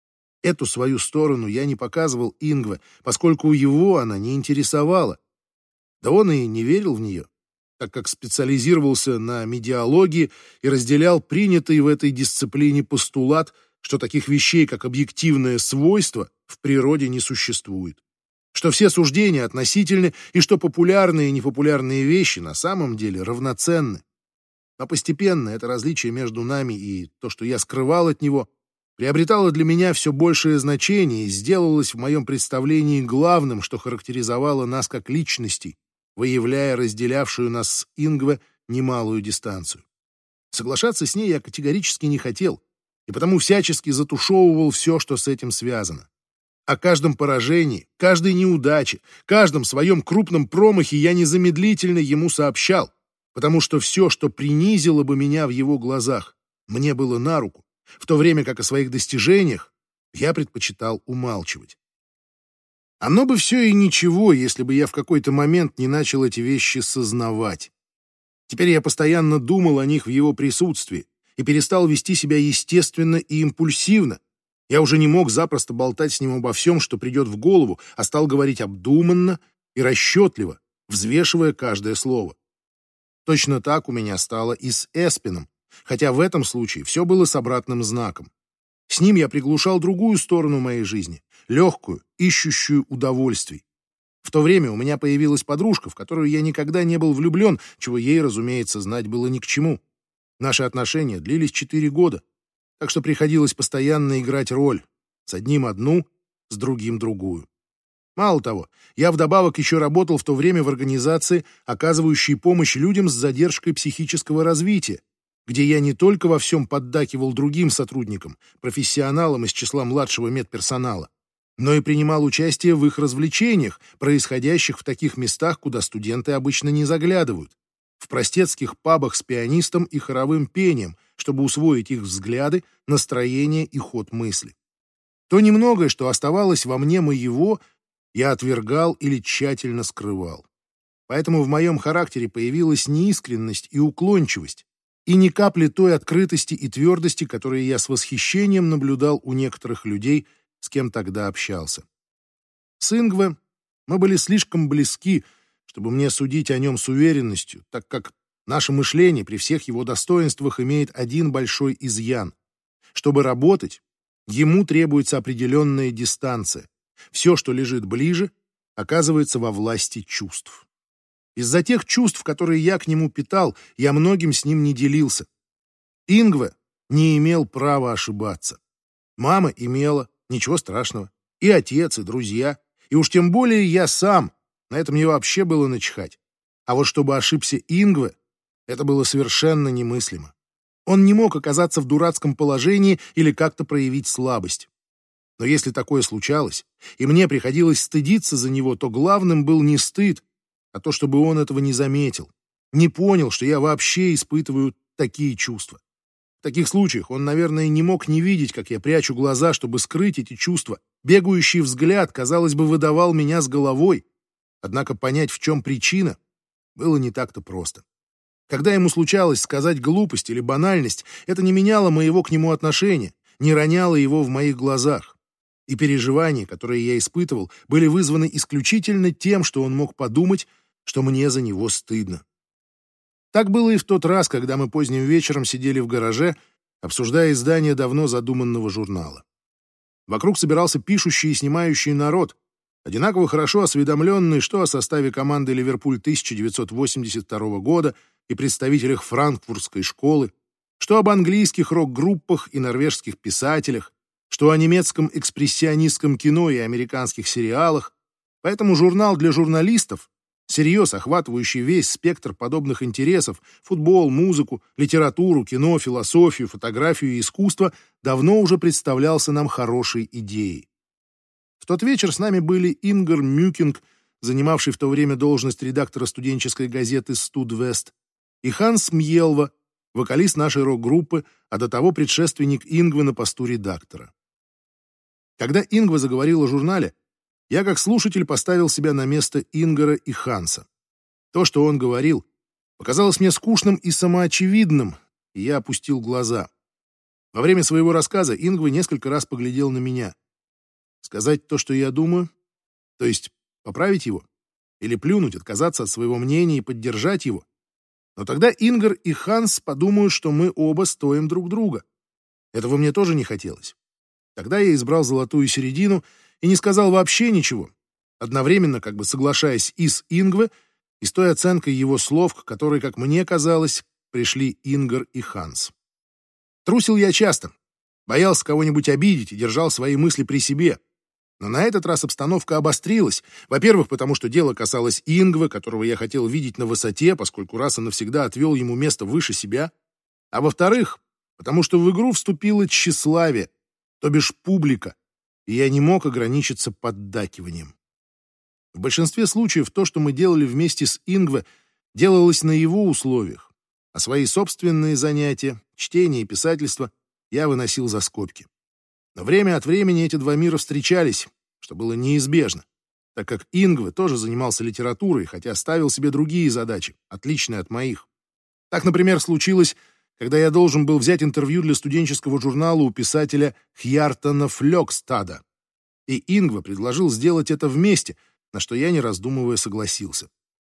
Эту свою сторону я не показывал Ингве, поскольку его она не интересовала. Да он и не верил в нее, так как специализировался на медиалогии и разделял принятый в этой дисциплине постулат, что таких вещей, как объективное свойство, в природе не существует, что все суждения относительны и что популярные и непопулярные вещи на самом деле равноценны. Но постепенно это различие между нами и то, что я скрывал от него, приобретало для меня все большее значение и сделалось в моем представлении главным, что характеризовало нас как личностей, выявляя разделявшую нас с Ингве немалую дистанцию. Соглашаться с ней я категорически не хотел, и потому всячески затушевывал все, что с этим связано. О каждом поражении, каждой неудаче, каждом своем крупном промахе я незамедлительно ему сообщал, потому что все, что принизило бы меня в его глазах, мне было на руку, в то время как о своих достижениях я предпочитал умалчивать. Оно бы все и ничего, если бы я в какой-то момент не начал эти вещи сознавать. Теперь я постоянно думал о них в его присутствии и перестал вести себя естественно и импульсивно. Я уже не мог запросто болтать с ним обо всем, что придет в голову, а стал говорить обдуманно и расчетливо, взвешивая каждое слово. Точно так у меня стало и с Эспином, хотя в этом случае все было с обратным знаком. С ним я приглушал другую сторону моей жизни, легкую, ищущую удовольствий. В то время у меня появилась подружка, в которую я никогда не был влюблен, чего ей, разумеется, знать было ни к чему. Наши отношения длились четыре года, так что приходилось постоянно играть роль. С одним одну, с другим другую. Мало того, я вдобавок еще работал в то время в организации, оказывающей помощь людям с задержкой психического развития, где я не только во всем поддакивал другим сотрудникам, профессионалам из числа младшего медперсонала, но и принимал участие в их развлечениях, происходящих в таких местах, куда студенты обычно не заглядывают, в простецких пабах с пианистом и хоровым пением, чтобы усвоить их взгляды, настроение и ход мысли. То немногое, что оставалось во мне моего, я отвергал или тщательно скрывал. Поэтому в моем характере появилась неискренность и уклончивость, и ни капли той открытости и твердости, которые я с восхищением наблюдал у некоторых людей, с кем тогда общался. С Ингве мы были слишком близки, чтобы мне судить о нем с уверенностью, так как наше мышление при всех его достоинствах имеет один большой изъян. Чтобы работать, ему требуется определенная дистанция. Все, что лежит ближе, оказывается во власти чувств. Из-за тех чувств, которые я к нему питал, я многим с ним не делился. Ингве не имел права ошибаться. Мама имела, ничего страшного. И отец, и друзья. И уж тем более я сам. На это мне вообще было начихать. А вот чтобы ошибся Ингве, это было совершенно немыслимо. Он не мог оказаться в дурацком положении или как-то проявить слабость. Но если такое случалось, и мне приходилось стыдиться за него, то главным был не стыд, а то, чтобы он этого не заметил, не понял, что я вообще испытываю такие чувства. В таких случаях он, наверное, не мог не видеть, как я прячу глаза, чтобы скрыть эти чувства. Бегающий взгляд, казалось бы, выдавал меня с головой. Однако понять, в чем причина, было не так-то просто. Когда ему случалось сказать глупость или банальность, это не меняло моего к нему отношения, не роняло его в моих глазах. И переживания, которые я испытывал, были вызваны исключительно тем, что он мог подумать, что мне за него стыдно. Так было и в тот раз, когда мы поздним вечером сидели в гараже, обсуждая издание давно задуманного журнала. Вокруг собирался пишущий и снимающий народ, одинаково хорошо осведомленный что о составе команды «Ливерпуль» тысяча девятьсот восемьдесят второго года и представителях франкфуртской школы, что об английских рок-группах и норвежских писателях, что о немецком экспрессионистском кино и американских сериалах, поэтому журнал для журналистов, всерьез охватывающий весь спектр подобных интересов — футбол, музыку, литературу, кино, философию, фотографию и искусство — давно уже представлялся нам хорошей идеей. В тот вечер с нами были Ингар Мюкинг, занимавший в то время должность редактора студенческой газеты «Студвест», и Ханс Мьелва, вокалист нашей рок-группы, а до того предшественник Ингве на посту редактора. Когда Ингве заговорил о журнале, я как слушатель поставил себя на место Ингара и Ханса. То, что он говорил, показалось мне скучным и самоочевидным, и я опустил глаза. Во время своего рассказа Ингве несколько раз поглядел на меня. Сказать то, что я думаю, то есть поправить его, или плюнуть, отказаться от своего мнения и поддержать его. Но тогда Ингар и Ханс подумают, что мы оба стоим друг друга. Этого мне тоже не хотелось. Тогда я избрал золотую середину и не сказал вообще ничего, одновременно как бы соглашаясь и с Ингве, и с той оценкой его слов, к которой, как мне казалось, пришли Ингар и Ханс. Трусил я часто, боялся кого-нибудь обидеть и держал свои мысли при себе. Но на этот раз обстановка обострилась. Во-первых, потому что дело касалось Ингве, которого я хотел видеть на высоте, поскольку раз и навсегда отвел ему место выше себя. А во-вторых, потому что в игру вступило тщеславие, то бишь публика, и я не мог ограничиться поддакиванием. В большинстве случаев то, что мы делали вместе с Ингве, делалось на его условиях, а свои собственные занятия, чтение и писательство, я выносил за скобки. Но время от времени эти два мира встречались, что было неизбежно, так как Ингве тоже занимался литературой, хотя ставил себе другие задачи, отличные от моих. Так, например, случилось, когда я должен был взять интервью для студенческого журнала у писателя Хьяртона Флёкстада. И Ингве предложил сделать это вместе, на что я, не раздумывая, согласился.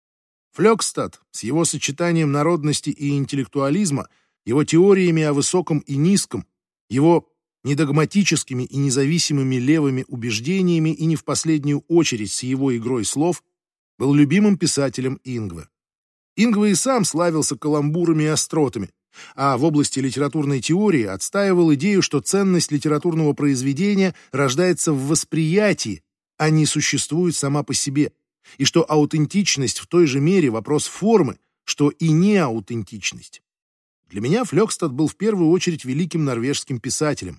Флёкстад с его сочетанием народности и интеллектуализма, его теориями о высоком и низком, его недогматическими и независимыми левыми убеждениями и не в последнюю очередь с его игрой слов, был любимым писателем Ингве. Ингве и сам славился каламбурами и остротами, а в области литературной теории отстаивал идею, что ценность литературного произведения рождается в восприятии, а не существует сама по себе, и что аутентичность в той же мере вопрос формы, что и неаутентичность. Для меня Флёкстад был в первую очередь великим норвежским писателем.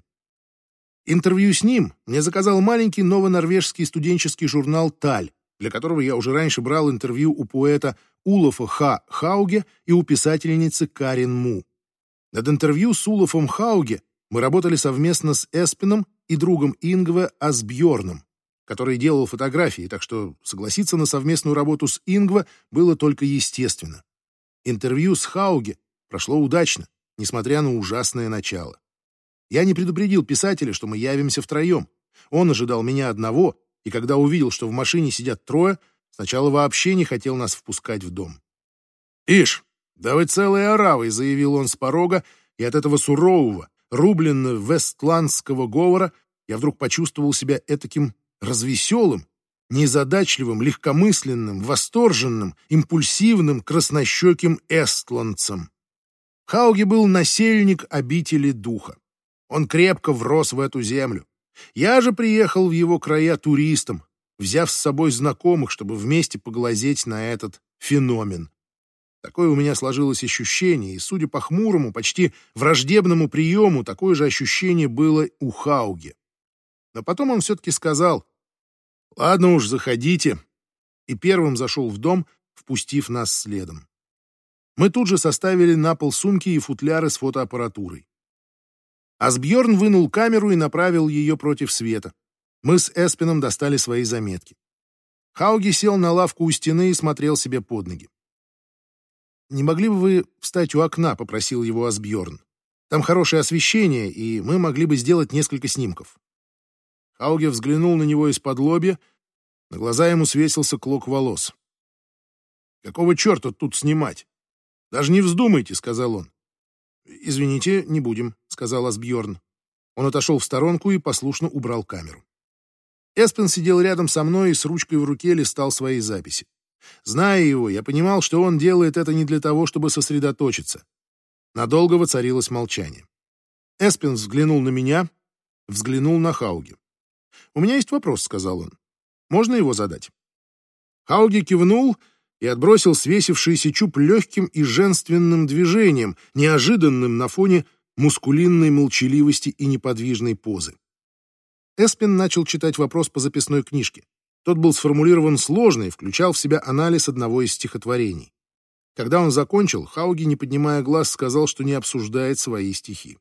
Интервью с ним мне заказал маленький новонорвежский студенческий журнал «Таль», для которого я уже раньше брал интервью у поэта Улафа Х. Хауге и у писательницы Карин Му. Над интервью с Улафом Хауге мы работали совместно с Эспеном и другом Ингве Асбьорном, который делал фотографии, так что согласиться на совместную работу с Ингве было только естественно. Интервью с Хауге прошло удачно, несмотря на ужасное начало. Я не предупредил писателя, что мы явимся втроем. Он ожидал меня одного, и когда увидел, что в машине сидят трое, сначала вообще не хотел нас впускать в дом. «Ишь, да вы целой оравой», — заявил он с порога, и от этого сурового, рубленно-вестландского говора я вдруг почувствовал себя этаким развеселым, незадачливым, легкомысленным, восторженным, импульсивным, краснощеким эстландцем. Хауге был насельник обители духа. Он крепко врос в эту землю. Я же приехал в его края туристом, взяв с собой знакомых, чтобы вместе поглазеть на этот феномен. Такое у меня сложилось ощущение, и, судя по хмурому, почти враждебному приему, такое же ощущение было у Хауге. Но потом он все-таки сказал: «Ладно уж, заходите», и первым зашел в дом, впустив нас следом. Мы тут же составили на пол сумки и футляры с фотоаппаратурой. Асбьорн вынул камеру и направил ее против света. Мы с Эспеном достали свои заметки. Хауге сел на лавку у стены и смотрел себе под ноги. «Не могли бы вы встать у окна?» — попросил его Асбьорн. «Там хорошее освещение, и мы могли бы сделать несколько снимков». Хауге взглянул на него из-под лобья. На глаза ему свесился клок волос. «Какого черта тут снимать? Даже не вздумайте», — сказал он. «Извините, не будем», — сказал Асбьорн. Он отошел в сторонку и послушно убрал камеру. Эспен сидел рядом со мной и с ручкой в руке листал свои записи. Зная его, я понимал, что он делает это не для того, чтобы сосредоточиться. Надолго воцарилось молчание. Эспен взглянул на меня, взглянул на Хауге. «У меня есть вопрос», — сказал он. «Можно его задать?» Хауге кивнул и отбросил свесившийся чуб легким и женственным движением, неожиданным на фоне мускулинной молчаливости и неподвижной позы. Эспен начал читать вопрос по записной книжке. Тот был сформулирован сложно и включал в себя анализ одного из стихотворений. Когда он закончил, Хауге, не поднимая глаз, сказал, что не обсуждает свои стихи.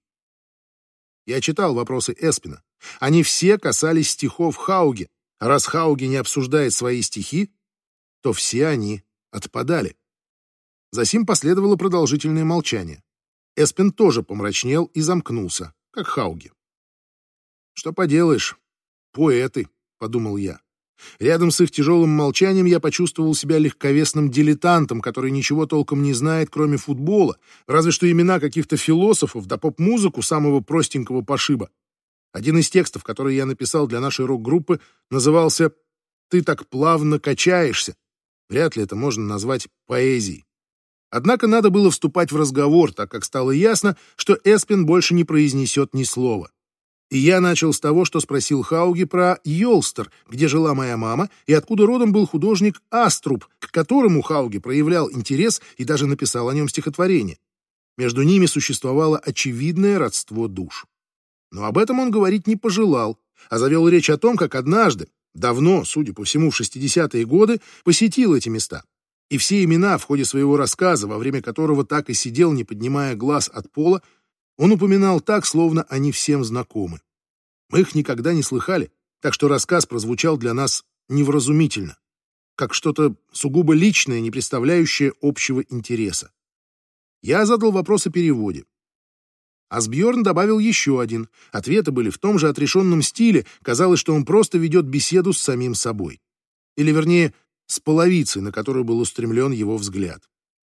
Я читал вопросы Эспена. Они все касались стихов Хауге, а раз Хауге не обсуждает свои стихи, то все они отпадали. Засим последовало продолжительное молчание. Эспен тоже помрачнел и замкнулся, как Хауге. «Что поделаешь, поэты», — подумал я. Рядом с их тяжелым молчанием я почувствовал себя легковесным дилетантом, который ничего толком не знает, кроме футбола, разве что имена каких-то философов да поп-музыку самого простенького пошиба. Один из текстов, который я написал для нашей рок-группы, назывался «Ты так плавно качаешься». Вряд ли это можно назвать поэзией. Однако надо было вступать в разговор, так как стало ясно, что Эспен больше не произнесет ни слова. И я начал с того, что спросил Хауге про Йолстер, где жила моя мама, и откуда родом был художник Аструб, к которому Хауге проявлял интерес и даже написал о нем стихотворение. Между ними существовало очевидное родство душ. Но об этом он говорить не пожелал, а завел речь о том, как однажды, давно, судя по всему, в шестидесятые годы, посетил эти места. И все имена в ходе своего рассказа, во время которого так и сидел, не поднимая глаз от пола, он упоминал так, словно они всем знакомы. Мы их никогда не слыхали, так что рассказ прозвучал для нас невразумительно, как что-то сугубо личное, не представляющее общего интереса. Я задал вопрос о переводе. Асбьорн добавил еще один. Ответы были в том же отрешенном стиле, казалось, что он просто ведет беседу с самим собой. Или, вернее, с половицей, на которую был устремлен его взгляд.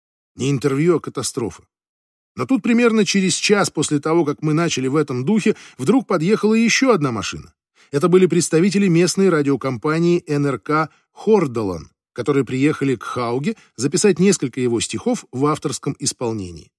Не интервью, а катастрофа. Но тут примерно через час после того, как мы начали в этом духе, вдруг подъехала еще одна машина. Это были представители местной радиокомпании эн эр ка «Хордалан», которые приехали к Хауге записать несколько его стихов в авторском исполнении.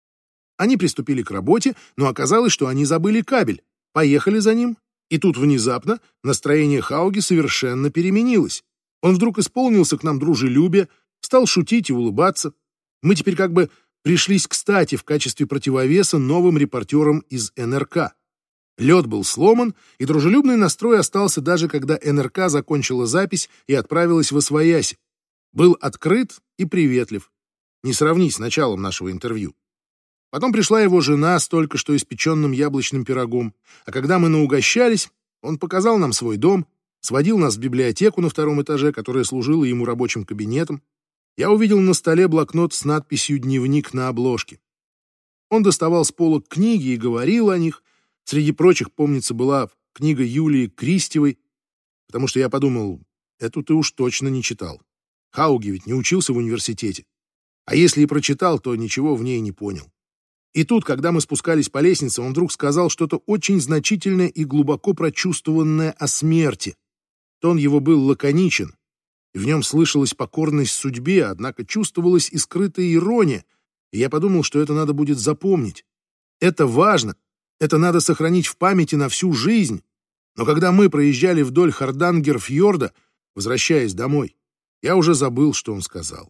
Они приступили к работе, но оказалось, что они забыли кабель, поехали за ним, и тут внезапно настроение Хауги совершенно переменилось. Он вдруг исполнился к нам дружелюбия, стал шутить и улыбаться. Мы теперь как бы пришлись кстати в качестве противовеса новым репортерам из эн эр ка. Лед был сломан, и дружелюбный настрой остался даже когда эн эр ка закончила запись и отправилась в освояси. Был открыт и приветлив. Не сравнить с началом нашего интервью. Потом пришла его жена с только что испеченным яблочным пирогом, а когда мы наугощались, он показал нам свой дом, сводил нас в библиотеку на втором этаже, которая служила ему рабочим кабинетом. Я увидел на столе блокнот с надписью «Дневник» на обложке. Он доставал с полок книги и говорил о них. Среди прочих, помнится, была книга Юлии Кристевой, потому что я подумал, эту ты уж точно не читал. Хауги ведь не учился в университете. А если и прочитал, то ничего в ней не понял. И тут, когда мы спускались по лестнице, он вдруг сказал что-то очень значительное и глубоко прочувствованное о смерти. Тон его был лаконичен, и в нем слышалась покорность судьбе, однако чувствовалась и скрытая ирония, и я подумал, что это надо будет запомнить. Это важно, это надо сохранить в памяти на всю жизнь. Но когда мы проезжали вдоль Хардангер-фьорда, возвращаясь домой, я уже забыл, что он сказал.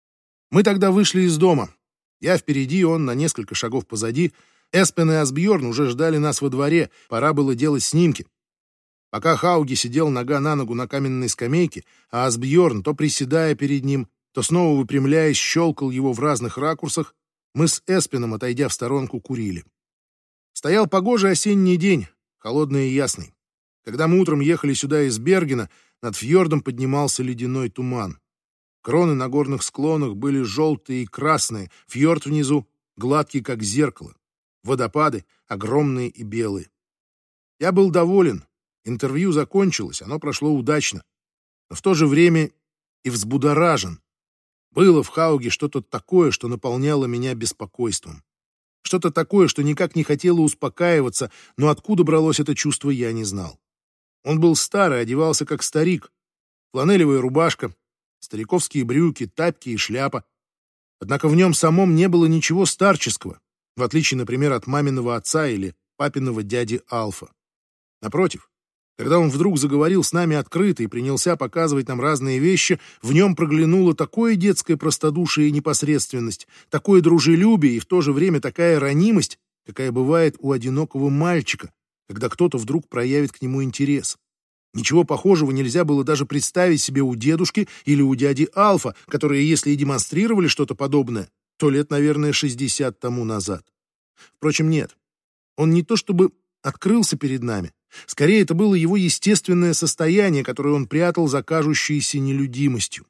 Мы тогда вышли из дома. Я впереди, он на несколько шагов позади. Эспен и Асбьерн уже ждали нас во дворе, пора было делать снимки. Пока Хауги сидел нога на ногу на каменной скамейке, а Асбьерн, то приседая перед ним, то снова выпрямляясь, щелкал его в разных ракурсах, мы с Эспеном, отойдя в сторонку, курили. Стоял погожий осенний день, холодный и ясный. Когда мы утром ехали сюда из Бергена, над фьордом поднимался ледяной туман. Кроны на горных склонах были желтые и красные, фьорд внизу гладкий, как зеркало. Водопады огромные и белые. Я был доволен. Интервью закончилось, оно прошло удачно. Но в то же время и взбудоражен. Было в Хауге что-то такое, что наполняло меня беспокойством. Что-то такое, что никак не хотело успокаиваться, но откуда бралось это чувство, я не знал. Он был старый, одевался как старик. Фланелевая рубашка, стариковские брюки, тапки и шляпа. Однако в нем самом не было ничего старческого, в отличие, например, от маминого отца или папиного дяди Алфа. Напротив, когда он вдруг заговорил с нами открыто и принялся показывать нам разные вещи, в нем проглянуло такое детское простодушие и непосредственность, такое дружелюбие и в то же время такая ранимость, какая бывает у одинокого мальчика, когда кто-то вдруг проявит к нему интерес. Ничего похожего нельзя было даже представить себе у дедушки или у дяди Алфа, которые, если и демонстрировали что-то подобное, то лет, наверное, шестьдесят тому назад. Впрочем, нет. Он не то чтобы открылся перед нами. Скорее, это было его естественное состояние, которое он прятал за кажущейся нелюдимостью.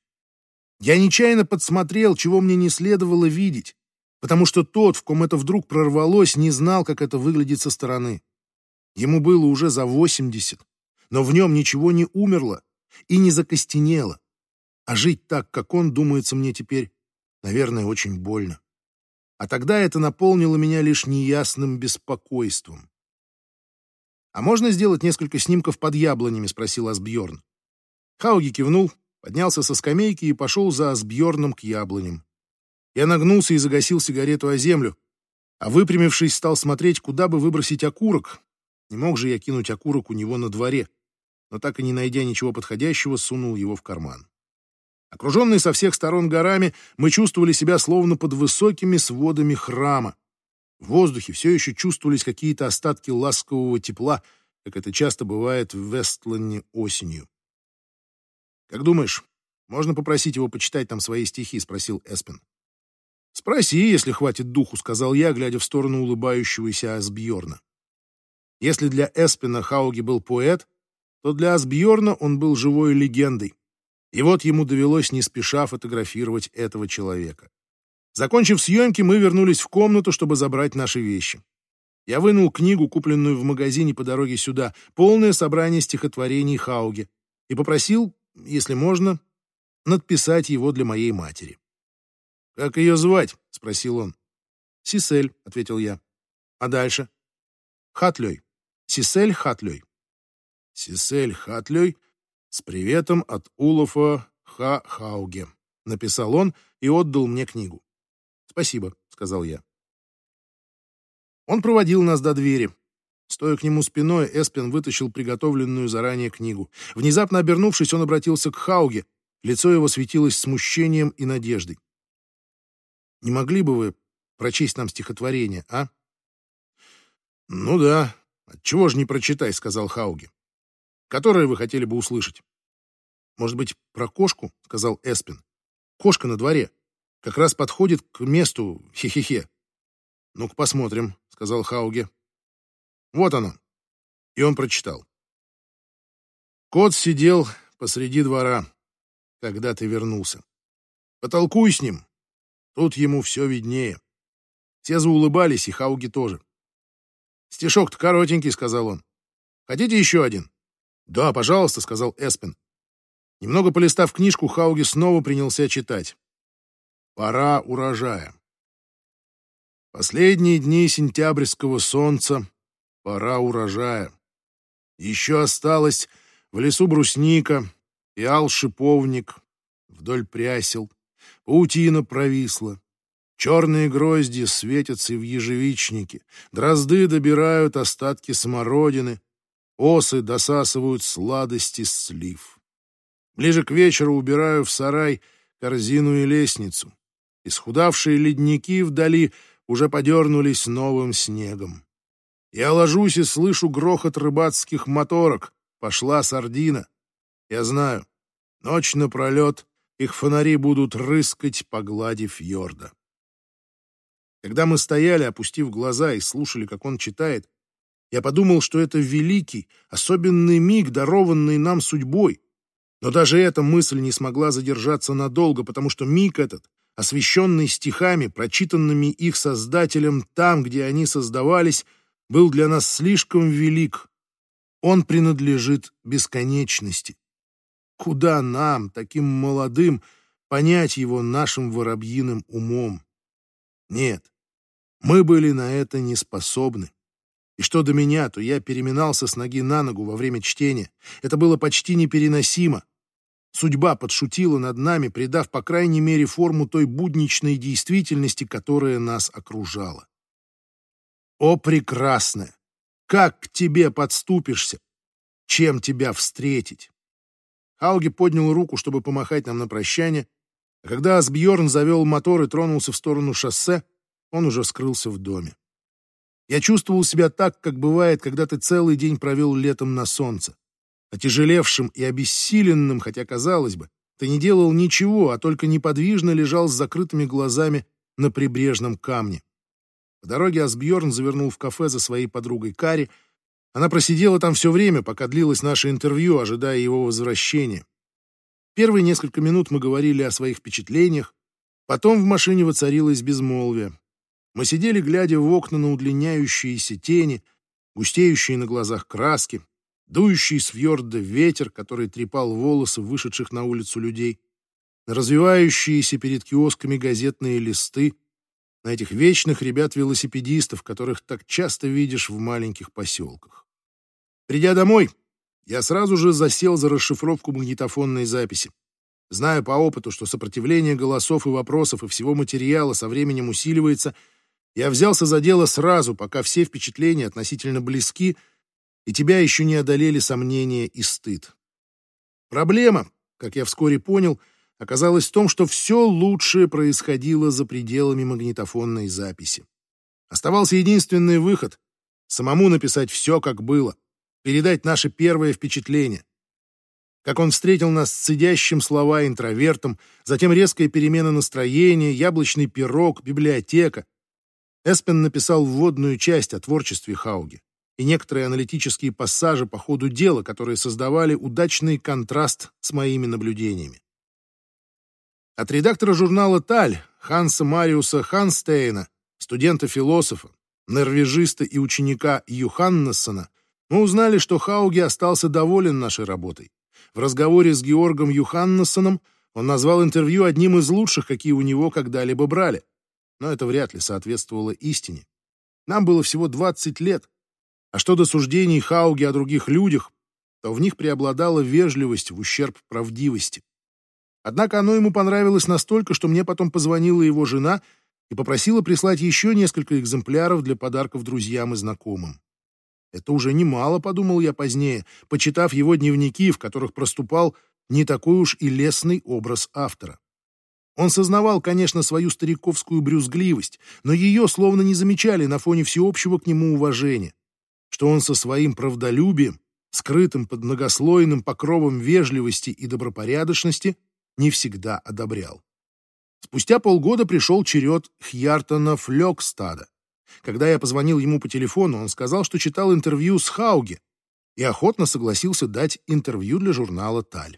Я нечаянно подсмотрел, чего мне не следовало видеть, потому что тот, в ком это вдруг прорвалось, не знал, как это выглядит со стороны. Ему было уже за восемьдесят, но в нем ничего не умерло и не закостенело. А жить так, как он, думается мне теперь, наверное, очень больно. А тогда это наполнило меня лишь неясным беспокойством. «А можно сделать несколько снимков под яблонями?» — спросил Асбьерн. Хауги кивнул, поднялся со скамейки и пошел за Асбьерном к яблоням. Я нагнулся и загасил сигарету о землю, а выпрямившись, стал смотреть, куда бы выбросить окурок. Не мог же я кинуть окурок у него на дворе, но так и не найдя ничего подходящего, сунул его в карман. Окруженные со всех сторон горами, мы чувствовали себя словно под высокими сводами храма. В воздухе все еще чувствовались какие-то остатки ласкового тепла, как это часто бывает в Вестланне осенью. «Как думаешь, можно попросить его почитать там свои стихи?» — спросил Эспен. «Спроси, если хватит духу», — сказал я, глядя в сторону улыбающегося Асбьерна. Если для Эспена Хауги был поэт, то для Асбьерна он был живой легендой. И вот ему довелось не спеша фотографировать этого человека. Закончив съемки, мы вернулись в комнату, чтобы забрать наши вещи. Я вынул книгу, купленную в магазине по дороге сюда, полное собрание стихотворений Хауги, и попросил если можно, надписать его для моей матери. «Как ее звать?» — спросил он. «Сисель», — ответил я. «А дальше?» «Хатлёй. Сисель Хатлёй». «Сисель Хатлёй с приветом от Улафа Ха Хауге», — написал он и отдал мне книгу. «Спасибо», — сказал я. Он проводил нас до двери. Стоя к нему спиной, Эспен вытащил приготовленную заранее книгу. Внезапно обернувшись, он обратился к Хауге. Лицо его светилось смущением и надеждой. «Не могли бы вы прочесть нам стихотворение, а?» «Ну да, отчего же не прочитай», — сказал Хауге. «Которое вы хотели бы услышать?» «Может быть, про кошку?» — сказал Эспен. «Кошка на дворе. Как раз подходит к месту, хе-хе-хе». «Ну-ка посмотрим», — сказал Хауге. «Вот оно». И он прочитал. «Кот сидел посреди двора, когда ты вернулся. Потолкуй с ним. Тут ему все виднее». Все заулыбались, и Хауге тоже. «Стишок-то коротенький», — сказал он. «Хотите еще один?» «Да, пожалуйста», — сказал Эспен. Немного полистав книжку, Хауге снова принялся читать. «Пора урожая. Последние дни сентябрьского солнца, пора урожая. Еще осталось в лесу брусника, пиал шиповник, вдоль прясел, паутина провисла. Черные грозди светятся в ежевичнике, дрозды добирают остатки смородины, осы досасывают сладости слив. Ближе к вечеру убираю в сарай корзину и лестницу. Исхудавшие ледники вдали уже подернулись новым снегом. Я ложусь и слышу грохот рыбацких моторок. Пошла сардина. Я знаю, ночь напролет их фонари будут рыскать по глади фьорда. Когда мы стояли, опустив глаза, и слушали, как он читает, я подумал, что это великий, особенный миг, дарованный нам судьбой. Но даже эта мысль не смогла задержаться надолго, потому что миг этот, освященный стихами, прочитанными их создателем там, где они создавались, был для нас слишком велик. Он принадлежит бесконечности. Куда нам, таким молодым, понять его нашим воробьиным умом? Нет, мы были на это не способны. И что до меня, то я переминался с ноги на ногу во время чтения. Это было почти непереносимо. Судьба подшутила над нами, придав, по крайней мере, форму той будничной действительности, которая нас окружала. О, прекрасная! Как к тебе подступишься? Чем тебя встретить? Хауге поднял руку, чтобы помахать нам на прощание, а когда Асбьерн завел мотор и тронулся в сторону шоссе, он уже скрылся в доме. Я чувствовал себя так, как бывает, когда ты целый день провел летом на солнце. Отяжелевшим и обессиленным, хотя, казалось бы, ты не делал ничего, а только неподвижно лежал с закрытыми глазами на прибрежном камне. По дороге Асбьерн завернул в кафе за своей подругой Кари. Она просидела там все время, пока длилось наше интервью, ожидая его возвращения. Первые несколько минут мы говорили о своих впечатлениях, потом в машине воцарилось безмолвие. Мы сидели, глядя в окна на удлиняющиеся тени, густеющие на глазах краски, дующий с фьорда ветер, который трепал волосы вышедших на улицу людей, на развивающиеся перед киосками газетные листы, на этих вечных ребят-велосипедистов, которых так часто видишь в маленьких поселках. Придя домой, я сразу же засел за расшифровку магнитофонной записи. Знаю по опыту, что сопротивление голосов и вопросов и всего материала со временем усиливается, я взялся за дело сразу, пока все впечатления относительно близки, и тебя еще не одолели сомнения и стыд. Проблема, как я вскоре понял, оказалась в том, что все лучшее происходило за пределами магнитофонной записи. Оставался единственный выход — самому написать все, как было, передать наше первое впечатление. Как он встретил нас с цедящим слова интровертом, затем резкая перемена настроения, яблочный пирог, библиотека. Эспен написал вводную часть о творчестве Хауге и некоторые аналитические пассажи по ходу дела, которые создавали удачный контраст с моими наблюдениями. От редактора журнала «Таль» Ханса Мариуса Ханстейна, студента-философа, норвежиста и ученика Юханнессона, мы узнали, что Хауге остался доволен нашей работой. В разговоре с Георгом Юханнессоном он назвал интервью одним из лучших, какие у него когда-либо брали. Но это вряд ли соответствовало истине. Нам было всего двадцать лет. А что до суждений Хауги о других людях, то в них преобладала вежливость в ущерб правдивости. Однако оно ему понравилось настолько, что мне потом позвонила его жена и попросила прислать еще несколько экземпляров для подарков друзьям и знакомым. Это уже немало, подумал я позднее, почитав его дневники, в которых проступал не такой уж и лестный образ автора. Он сознавал, конечно, свою стариковскую брюзгливость, но ее словно не замечали на фоне всеобщего к нему уважения, что он со своим правдолюбием, скрытым под многослойным покровом вежливости и добропорядочности, не всегда одобрял. Спустя полгода пришел черед Хьяртона Флёкстада. Когда я позвонил ему по телефону, он сказал, что читал интервью с Хауге и охотно согласился дать интервью для журнала «Таль».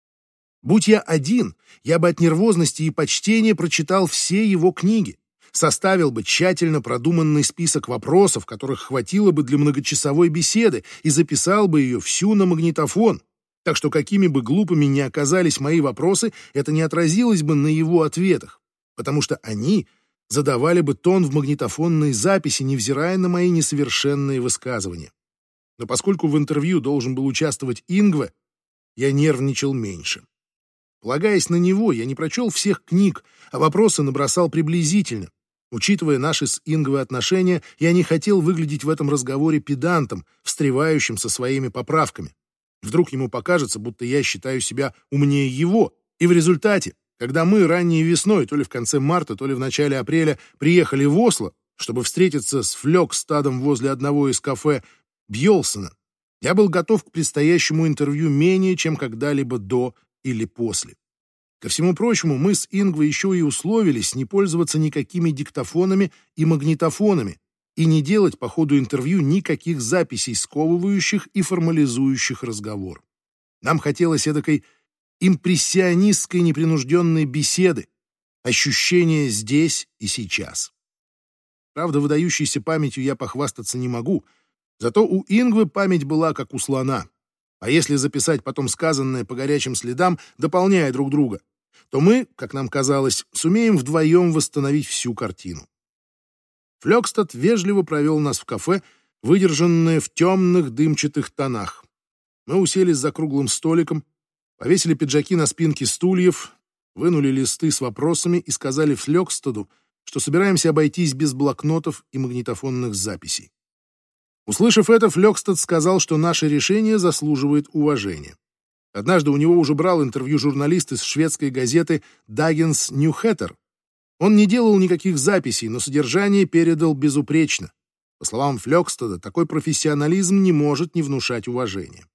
Будь я один, я бы от нервозности и почтения прочитал все его книги, составил бы тщательно продуманный список вопросов, которых хватило бы для многочасовой беседы, и записал бы ее всю на магнитофон. Так что какими бы глупыми ни оказались мои вопросы, это не отразилось бы на его ответах, потому что они задавали бы тон в магнитофонной записи, невзирая на мои несовершенные высказывания. Но поскольку в интервью должен был участвовать Ингве, я нервничал меньше. Полагаясь на него, я не прочел всех книг, а вопросы набросал приблизительно. Учитывая наши с Ингве отношения, я не хотел выглядеть в этом разговоре педантом, встревающим со своими поправками. Вдруг ему покажется, будто я считаю себя умнее его, и в результате, когда мы ранней весной, то ли в конце марта, то ли в начале апреля, приехали в Осло, чтобы встретиться с Флёкстадом возле одного из кафе Бьёлсена, я был готов к предстоящему интервью менее, чем когда-либо до или после. Ко всему прочему, мы с Ингве еще и условились не пользоваться никакими диктофонами и магнитофонами и не делать по ходу интервью никаких записей, сковывающих и формализующих разговор. Нам хотелось эдакой импрессионистской непринужденной беседы, ощущения здесь и сейчас. Правда, выдающейся памятью я похвастаться не могу, зато у Ингве память была как у слона. А если записать потом сказанное по горячим следам, дополняя друг друга, то мы, как нам казалось, сумеем вдвоем восстановить всю картину. Флёкстад вежливо провел нас в кафе, выдержанное в темных дымчатых тонах. Мы уселись за круглым столиком, повесили пиджаки на спинки стульев, вынули листы с вопросами и сказали Флёкстаду, что собираемся обойтись без блокнотов и магнитофонных записей. Услышав это, Флёкстад сказал, что наше решение заслуживает уважения. Однажды у него уже брал интервью журналист из шведской газеты «Даггенс Ньюхэттер». Он не делал никаких записей, но содержание передал безупречно. По словам Флёкстада, такой профессионализм не может не внушать уважения.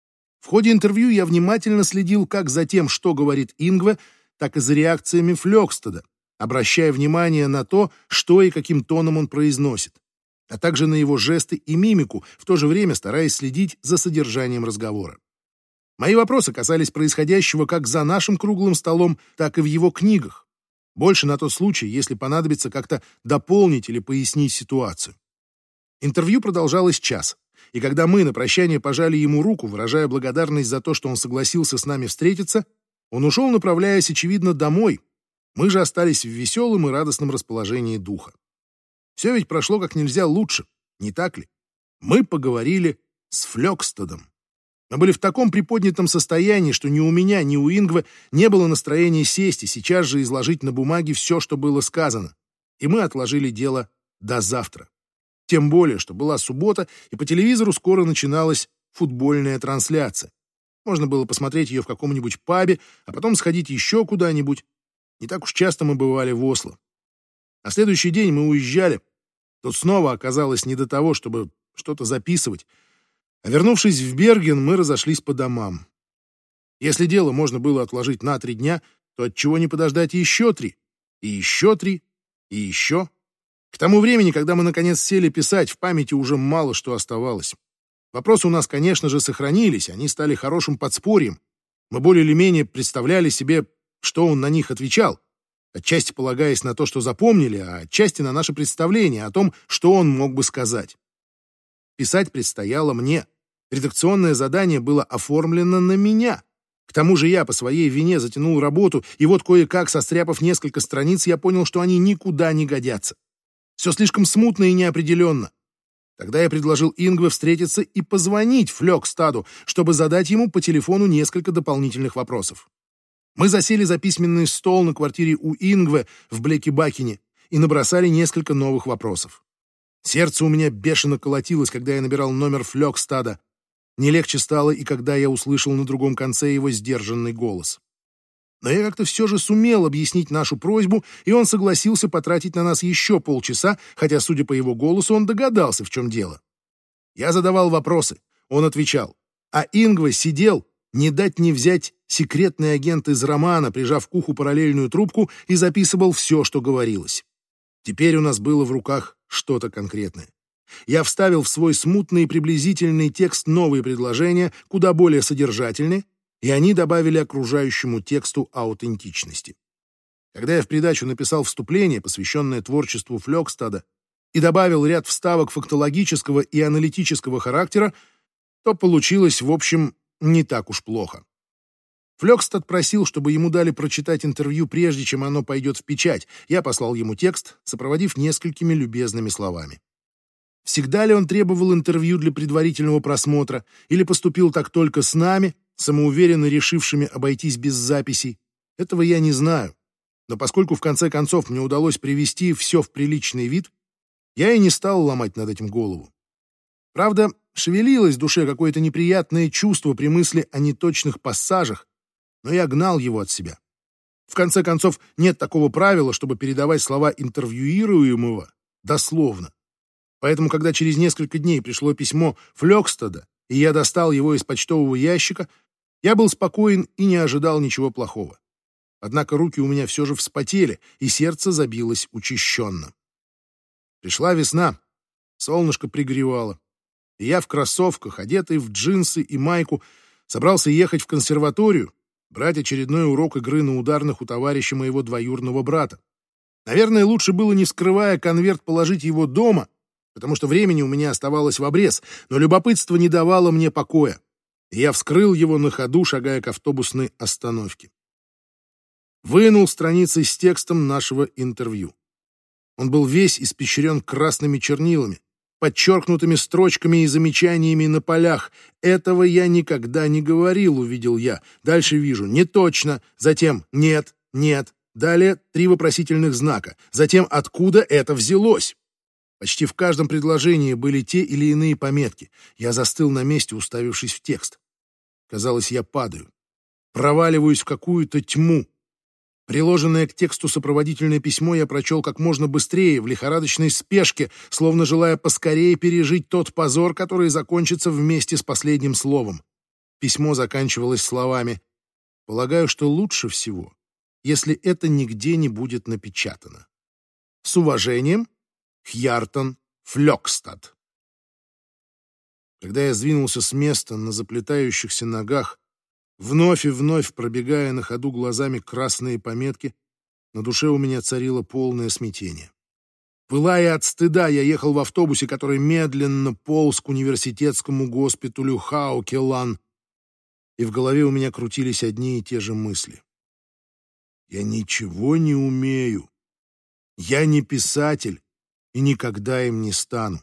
В ходе интервью я внимательно следил как за тем, что говорит Ингве, так и за реакциями Флёкстада, обращая внимание на то, что и каким тоном он произносит, а также на его жесты и мимику, в то же время стараясь следить за содержанием разговора. Мои вопросы касались происходящего как за нашим круглым столом, так и в его книгах. Больше на тот случай, если понадобится как-то дополнить или пояснить ситуацию. Интервью продолжалось час, и когда мы на прощание пожали ему руку, выражая благодарность за то, что он согласился с нами встретиться, он ушел, направляясь, очевидно, домой. Мы же остались в веселом и радостном расположении духа. Все ведь прошло как нельзя лучше, не так ли? Мы поговорили с Флёкстадом. Мы были в таком приподнятом состоянии, что ни у меня, ни у Ингве не было настроения сесть и сейчас же изложить на бумаге все, что было сказано. И мы отложили дело до завтра. Тем более, что была суббота, и по телевизору скоро начиналась футбольная трансляция. Можно было посмотреть ее в каком-нибудь пабе, а потом сходить еще куда-нибудь. Не так уж часто мы бывали в Осло. На следующий день мы уезжали. Тут снова оказалось не до того, чтобы что-то записывать. А вернувшись в Берген, мы разошлись по домам. Если дело можно было отложить на три дня, то отчего не подождать еще три, и еще три, и еще. К тому времени, когда мы наконец сели писать, в памяти уже мало что оставалось. Вопросы у нас, конечно же, сохранились, они стали хорошим подспорьем. Мы более или менее представляли себе, что он на них отвечал, отчасти полагаясь на то, что запомнили, а отчасти на наше представление о том, что он мог бы сказать. Писать предстояло мне. Редакционное задание было оформлено на меня. К тому же я по своей вине затянул работу, и вот кое-как, состряпав несколько страниц, я понял, что они никуда не годятся. Все слишком смутно и неопределенно. Тогда я предложил Ингве встретиться и позвонить Флёкстаду, чтобы задать ему по телефону несколько дополнительных вопросов. Мы засели за письменный стол на квартире у Ингве в Блекибакене и набросали несколько новых вопросов. Сердце у меня бешено колотилось, когда я набирал номер Флёкстада. Не легче стало и когда я услышал на другом конце его сдержанный голос. Но я как-то все же сумел объяснить нашу просьбу, и он согласился потратить на нас еще полчаса, хотя, судя по его голосу, он догадался, в чем дело. Я задавал вопросы, он отвечал, а Ингве сидел, не дать не взять секретный агент из романа, прижав к уху параллельную трубку, и записывал все, что говорилось. Теперь у нас было в руках что-то конкретное. Я вставил в свой смутный и приблизительный текст новые предложения, куда более содержательные, и они добавили окружающему тексту аутентичности. Когда я в придачу написал вступление, посвященное творчеству Флёкстада, и добавил ряд вставок фактологического и аналитического характера, то получилось, в общем, не так уж плохо. Флёкстад просил, чтобы ему дали прочитать интервью, прежде чем оно пойдет в печать. Я послал ему текст, сопроводив несколькими любезными словами. Всегда ли он требовал интервью для предварительного просмотра, или поступил так только с нами, самоуверенно решившими обойтись без записей, этого я не знаю. Но поскольку в конце концов мне удалось привести все в приличный вид, я и не стал ломать над этим голову. Правда, шевелилось в душе какое-то неприятное чувство при мысли о неточных пассажах, но я гнал его от себя. В конце концов, нет такого правила, чтобы передавать слова интервьюируемого дословно. Поэтому, когда через несколько дней пришло письмо Флёкстада, и я достал его из почтового ящика, я был спокоен и не ожидал ничего плохого. Однако руки у меня все же вспотели, и сердце забилось учащенно. Пришла весна, солнышко пригревало, и я в кроссовках, одетый в джинсы и майку, собрался ехать в консерваторию, брать очередной урок игры на ударных у товарища моего двоюродного брата. Наверное, лучше было, не вскрывая конверт, положить его дома, потому что времени у меня оставалось в обрез, но любопытство не давало мне покоя, и я вскрыл его на ходу, шагая к автобусной остановке. Вынул страницы с текстом нашего интервью. Он был весь испещрен красными чернилами, подчеркнутыми строчками и замечаниями на полях. Этого я никогда не говорил, увидел я. Дальше вижу «не точно», затем «нет», «нет», далее три вопросительных знака, затем «откуда это взялось?». Почти в каждом предложении были те или иные пометки. Я застыл на месте, уставившись в текст. Казалось, я падаю, проваливаюсь в какую-то тьму. Приложенное к тексту сопроводительное письмо я прочел как можно быстрее, в лихорадочной спешке, словно желая поскорее пережить тот позор, который закончится вместе с последним словом. Письмо заканчивалось словами: «Полагаю, что лучше всего, если это нигде не будет напечатано. С уважением, Хьяртон Флёкстад». Когда я сдвинулся с места на заплетающихся ногах, вновь и вновь пробегая на ходу глазами красные пометки, на душе у меня царило полное смятение. Пылая от стыда, я ехал в автобусе, который медленно полз к университетскому госпиталю Хаукелан, и в голове у меня крутились одни и те же мысли. Я ничего не умею. Я не писатель и никогда им не стану.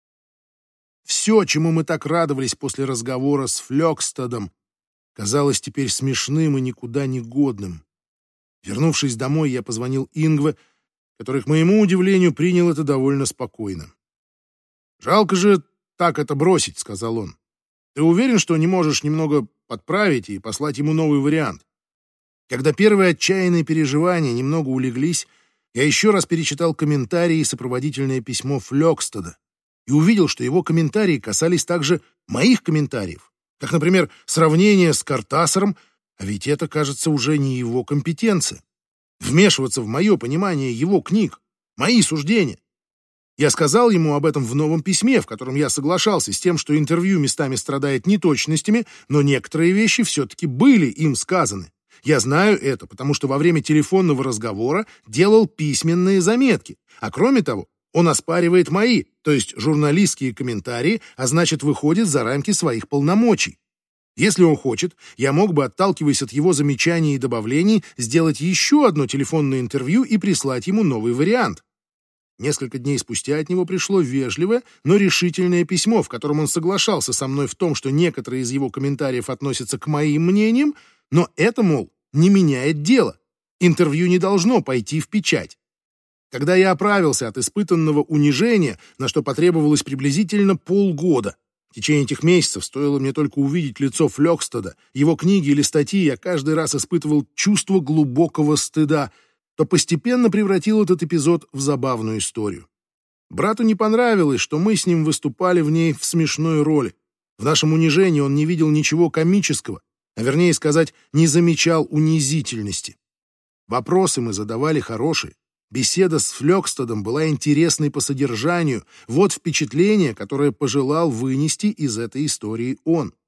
Все, чему мы так радовались после разговора с Флёкстадом, казалось теперь смешным и никуда не годным. Вернувшись домой, я позвонил Ингве, который, к моему удивлению, принял это довольно спокойно. «Жалко же так это бросить», — сказал он. «Ты уверен, что не можешь немного подправить и послать ему новый вариант?» Когда первые отчаянные переживания немного улеглись, я еще раз перечитал комментарии и сопроводительное письмо Флёкстада и увидел, что его комментарии касались также моих комментариев, как, например, сравнение с Кортасаром, а ведь это, кажется, уже не его компетенция. Вмешиваться в мое понимание его книг, мои суждения. Я сказал ему об этом в новом письме, в котором я соглашался с тем, что интервью местами страдает неточностями, но некоторые вещи все-таки были им сказаны. Я знаю это, потому что во время телефонного разговора делал письменные заметки, а кроме того, Он оспаривает мои, то есть журналистские комментарии, а значит, выходит за рамки своих полномочий. Если он хочет, я мог бы, отталкиваясь от его замечаний и добавлений, сделать еще одно телефонное интервью и прислать ему новый вариант. Несколько дней спустя от него пришло вежливое, но решительное письмо, в котором он соглашался со мной в том, что некоторые из его комментариев относятся к моим мнениям, но это, мол, не меняет дело. Интервью не должно пойти в печать. Когда я оправился от испытанного унижения, на что потребовалось приблизительно полгода, в течение этих месяцев стоило мне только увидеть лицо Флёкстеда, его книги или статьи, я каждый раз испытывал чувство глубокого стыда, то постепенно превратил этот эпизод в забавную историю. Брату не понравилось, что мы с ним выступали в ней в смешной роли. В нашем унижении он не видел ничего комического, а вернее сказать, не замечал унизительности. Вопросы мы задавали хорошие. Беседа с Флёкстедом была интересной по содержанию. Вот впечатление, которое пожелал вынести из этой истории он.